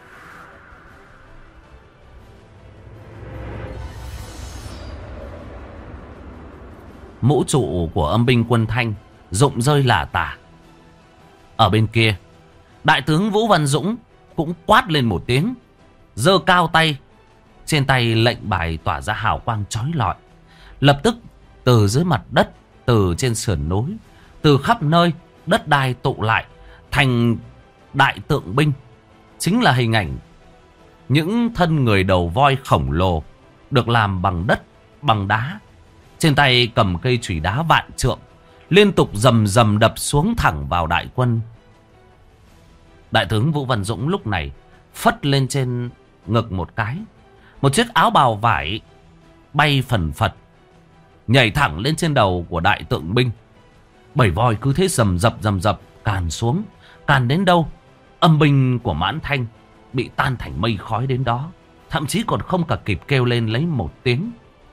Mũ trụ của âm binh quân Thanh rụng rơi lả tả. Ở bên kia, đại tướng Vũ Văn Dũng cũng quát lên một tiếng, giơ cao tay. Trên tay lệnh bài tỏa ra hào quang chói lọi. Lập tức từ dưới mặt đất, từ trên sườn núi, từ khắp nơi đất đai tụ lại thành đại tượng binh. Chính là hình ảnh những thân người đầu voi khổng lồ được làm bằng đất, bằng đá. Trên tay cầm cây chùy đá vạn trượng, liên tục rầm rầm đập xuống thẳng vào đại quân. Đại tướng Vũ Văn Dũng lúc này phất lên trên ngực một cái, một chiếc áo bào vải bay phần phật nhảy thẳng lên trên đầu của đại tượng binh. Bầy voi cứ thế rầm rập càn xuống. Càn đến đâu, âm binh của Mãn Thanh bị tan thành mây khói đến đó. Thậm chí còn không cả kịp kêu lên lấy một tiếng.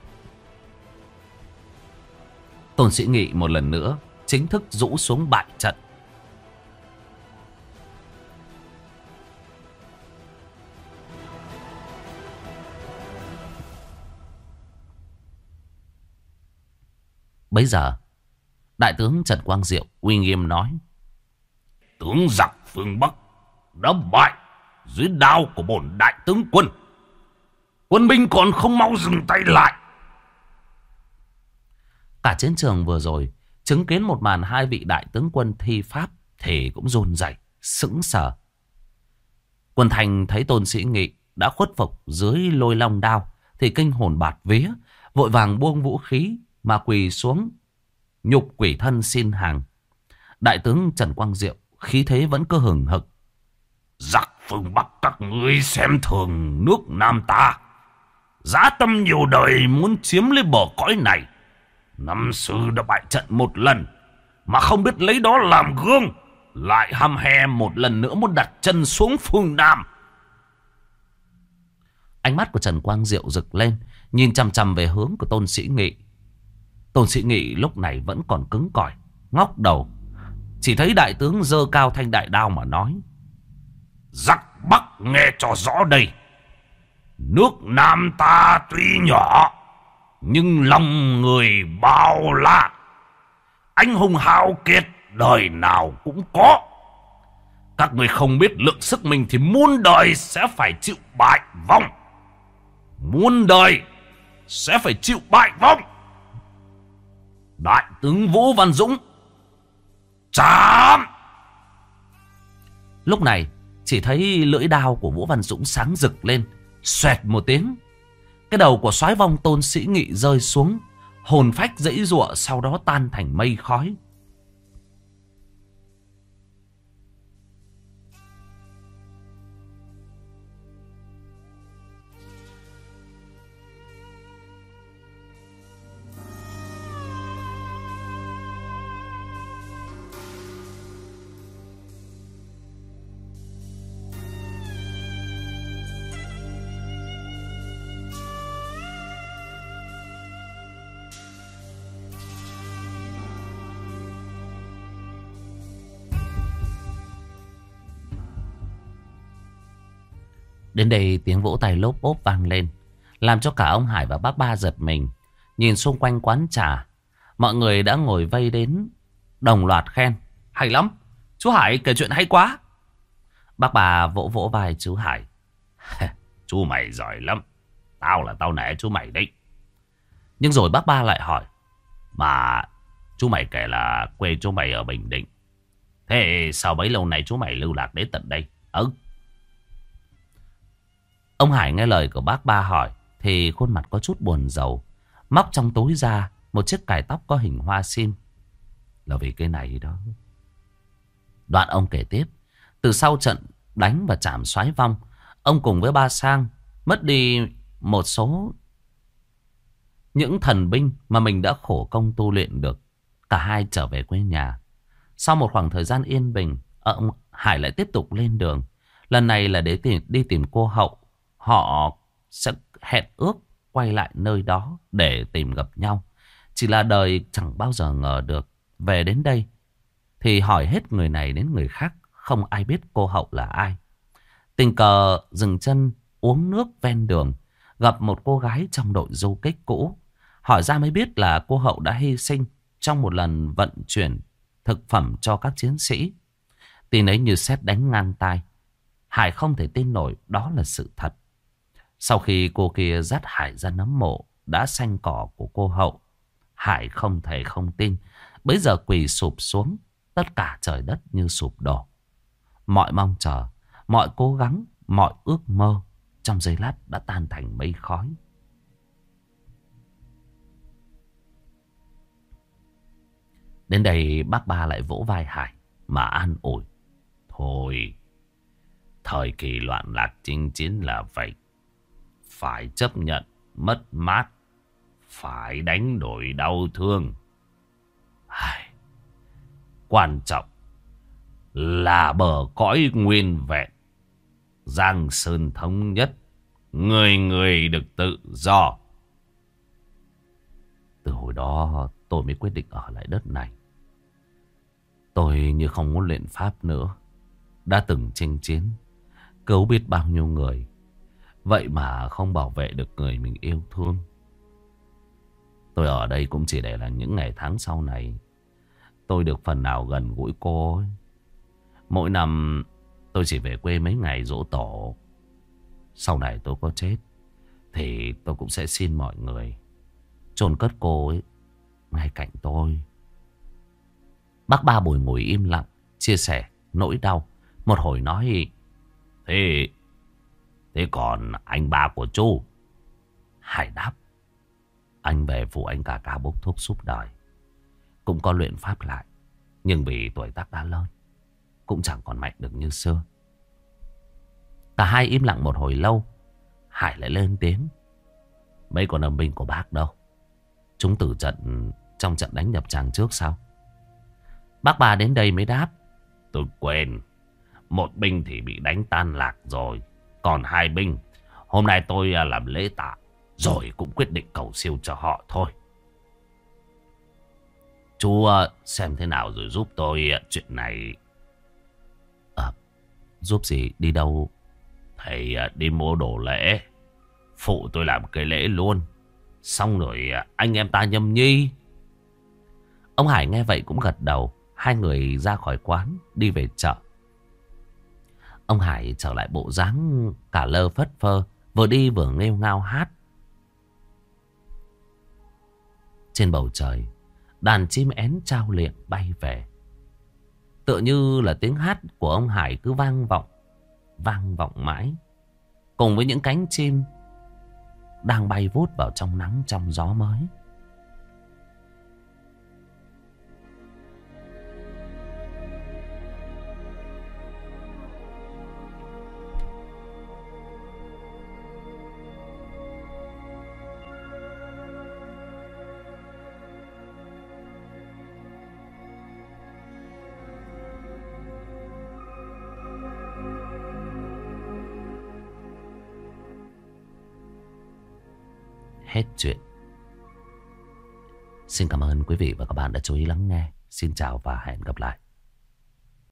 Tôn Sĩ Nghị một lần nữa chính thức rũ xuống bại trận. Bấy giờ đại tướng Trần Quang Diệu uy nghiêm nói: tướng giặc phương Bắc đã bại dưới đao của bổn đại tướng quân. Quân binh còn không mau dừng tay lại. Cả chiến trường vừa rồi chứng kiến một màn hai vị đại tướng quân thi pháp thì cũng run rẩy, sững sờ. Quân Thành thấy Tôn Sĩ Nghị đã khuất phục dưới Lôi Long Đao thì kinh hồn bạt vía, vội vàng buông vũ khí mà quỳ xuống nhục quỷ thân xin hàng. Đại tướng Trần Quang Diệu khí thế vẫn cứ hừng hực: giặc phương Bắc các ngươi xem thường nước Nam ta, dã tâm nhiều đời muốn chiếm lấy bờ cõi này. Năm xưa đã bại trận một lần mà không biết lấy đó làm gương, lại hăm he một lần nữa muốn đặt chân xuống phương Nam. Ánh mắt của Trần Quang Diệu rực lên, nhìn chằm chằm về hướng của Tôn Sĩ Nghị. Tôn Sĩ Nghị lúc này vẫn còn cứng cỏi, ngóc đầu. Chỉ thấy đại tướng giơ cao thanh đại đao mà nói: giặc Bắc nghe cho rõ đây. Nước Nam ta tuy nhỏ nhưng lòng người bao la. Anh hùng hào kiệt đời nào cũng có. Các người không biết lượng sức mình thì muôn đời sẽ phải chịu bại vong. Muôn đời sẽ phải chịu bại vong. Đại tướng Vũ Văn Dũng chạm. Lúc này chỉ thấy lưỡi đao của Vũ Văn Dũng sáng rực lên, xoẹt một tiếng. Cái đầu của soái vong Tôn Sĩ Nghị rơi xuống, hồn phách giãy giụa, sau đó tan thành mây khói. Đến đây tiếng vỗ tay lốp bốp vang lên, làm cho cả ông Hải và bác Ba giật mình. Nhìn xung quanh quán trà, mọi người đã ngồi vây đến đồng loạt khen: hay lắm, chú Hải kể chuyện hay quá. Bác Ba vỗ vỗ vai chú Hải: chú mày giỏi lắm. Tao nể chú mày đấy. Nhưng rồi bác ba lại hỏi. Mà chú mày kể là quê chú mày ở Bình Định. Thế sao bấy lâu nay chú mày lưu lạc đến tận đây? Ông Hải nghe lời của bác ba hỏi thì khuôn mặt có chút buồn rầu, móc trong túi ra một chiếc cài tóc có hình hoa sim. Là vì cái này đó. Đoạn ông kể tiếp. Từ sau trận đánh và chạm Soái Vong, ông cùng với ba Sang mất đi một số những thần binh mà mình đã khổ công tu luyện được. Cả hai trở về quê nhà. Sau một khoảng thời gian yên bình, ông Hải lại tiếp tục lên đường. Lần này là để đi tìm cô Hậu. Họ sẽ hẹn ước quay lại nơi đó để tìm gặp nhau. Chỉ là đời chẳng bao giờ ngờ được. Về đến đây thì hỏi hết người này đến người khác, không ai biết cô Hậu là ai. Tình cờ dừng chân uống nước ven đường, gặp một cô gái trong đội du kích cũ. Hỏi ra mới biết là cô Hậu đã hy sinh trong một lần vận chuyển thực phẩm cho các chiến sĩ. Tin ấy như sét đánh ngang tai. Hải không thể tin nổi đó là sự thật. Sau khi cô kia dắt Hải ra nấm mộ đã xanh cỏ của cô Hậu, Hải không thể không tin. Bấy giờ quỳ sụp xuống, tất cả trời đất như sụp đổ. Mọi mong chờ, mọi cố gắng, mọi ước mơ trong giây lát đã tan thành mây khói. Đến đây bác ba lại vỗ vai Hải mà an ủi. Thôi, thời kỳ loạn lạc chinh chiến là vậy. Phải chấp nhận mất mát, phải đánh đổi đau thương. Quan trọng là bờ cõi nguyên vẹn, Giang Sơn thống nhất, người người được tự do. Từ hồi đó tôi mới quyết định ở lại đất này. Tôi như không muốn luyện pháp nữa. Đã từng chinh chiến, cứu biết bao nhiêu người, vậy mà không bảo vệ được người mình yêu thương. Tôi ở đây cũng chỉ để là những ngày tháng sau này tôi được phần nào gần gũi cô ấy. Mỗi năm tôi chỉ về quê mấy ngày giỗ tổ. Sau này tôi có chết thì tôi cũng sẽ xin mọi người chôn cất cô ấy ngay cạnh tôi. Bác ba bùi ngồi im lặng, chia sẻ nỗi đau. Một hồi nói. Thế còn anh ba của chú? Hải đáp. Anh về phụ anh cả ca bốc thuốc súp đời, cũng có luyện pháp lại, nhưng vì tuổi tác đã lớn, cũng chẳng còn mạnh được như xưa. Cả hai im lặng một hồi lâu. Hải lại lên tiếng. Mấy con âm binh của bác đâu? Chúng tử trận trong trận đánh nhập tràng trước sao? Bác ba đến đây mới đáp. Tôi quên. Một binh thì bị đánh tan lạc rồi. Còn hai binh, hôm nay tôi làm lễ tạ, rồi cũng quyết định cầu siêu cho họ thôi. Chú xem thế nào rồi giúp tôi chuyện này. Giúp gì? Đi đâu? Thầy đi mua đồ lễ, phụ tôi làm cái lễ luôn. Xong rồi anh em ta nhâm nhi. Ông Hải nghe vậy cũng gật đầu. Hai người ra khỏi quán đi về chợ. Ông Hải trở lại bộ dáng cả lơ phất phơ, vừa đi vừa nghêu ngao hát. Trên bầu trời, đàn chim én trao liệng bay về. Tựa như là tiếng hát của ông Hải cứ vang vọng mãi, cùng với những cánh chim đang bay vút vào trong nắng trong gió mới. Hết chuyện. Xin cảm ơn quý vị và các bạn đã chú ý lắng nghe. Xin chào và hẹn gặp lại.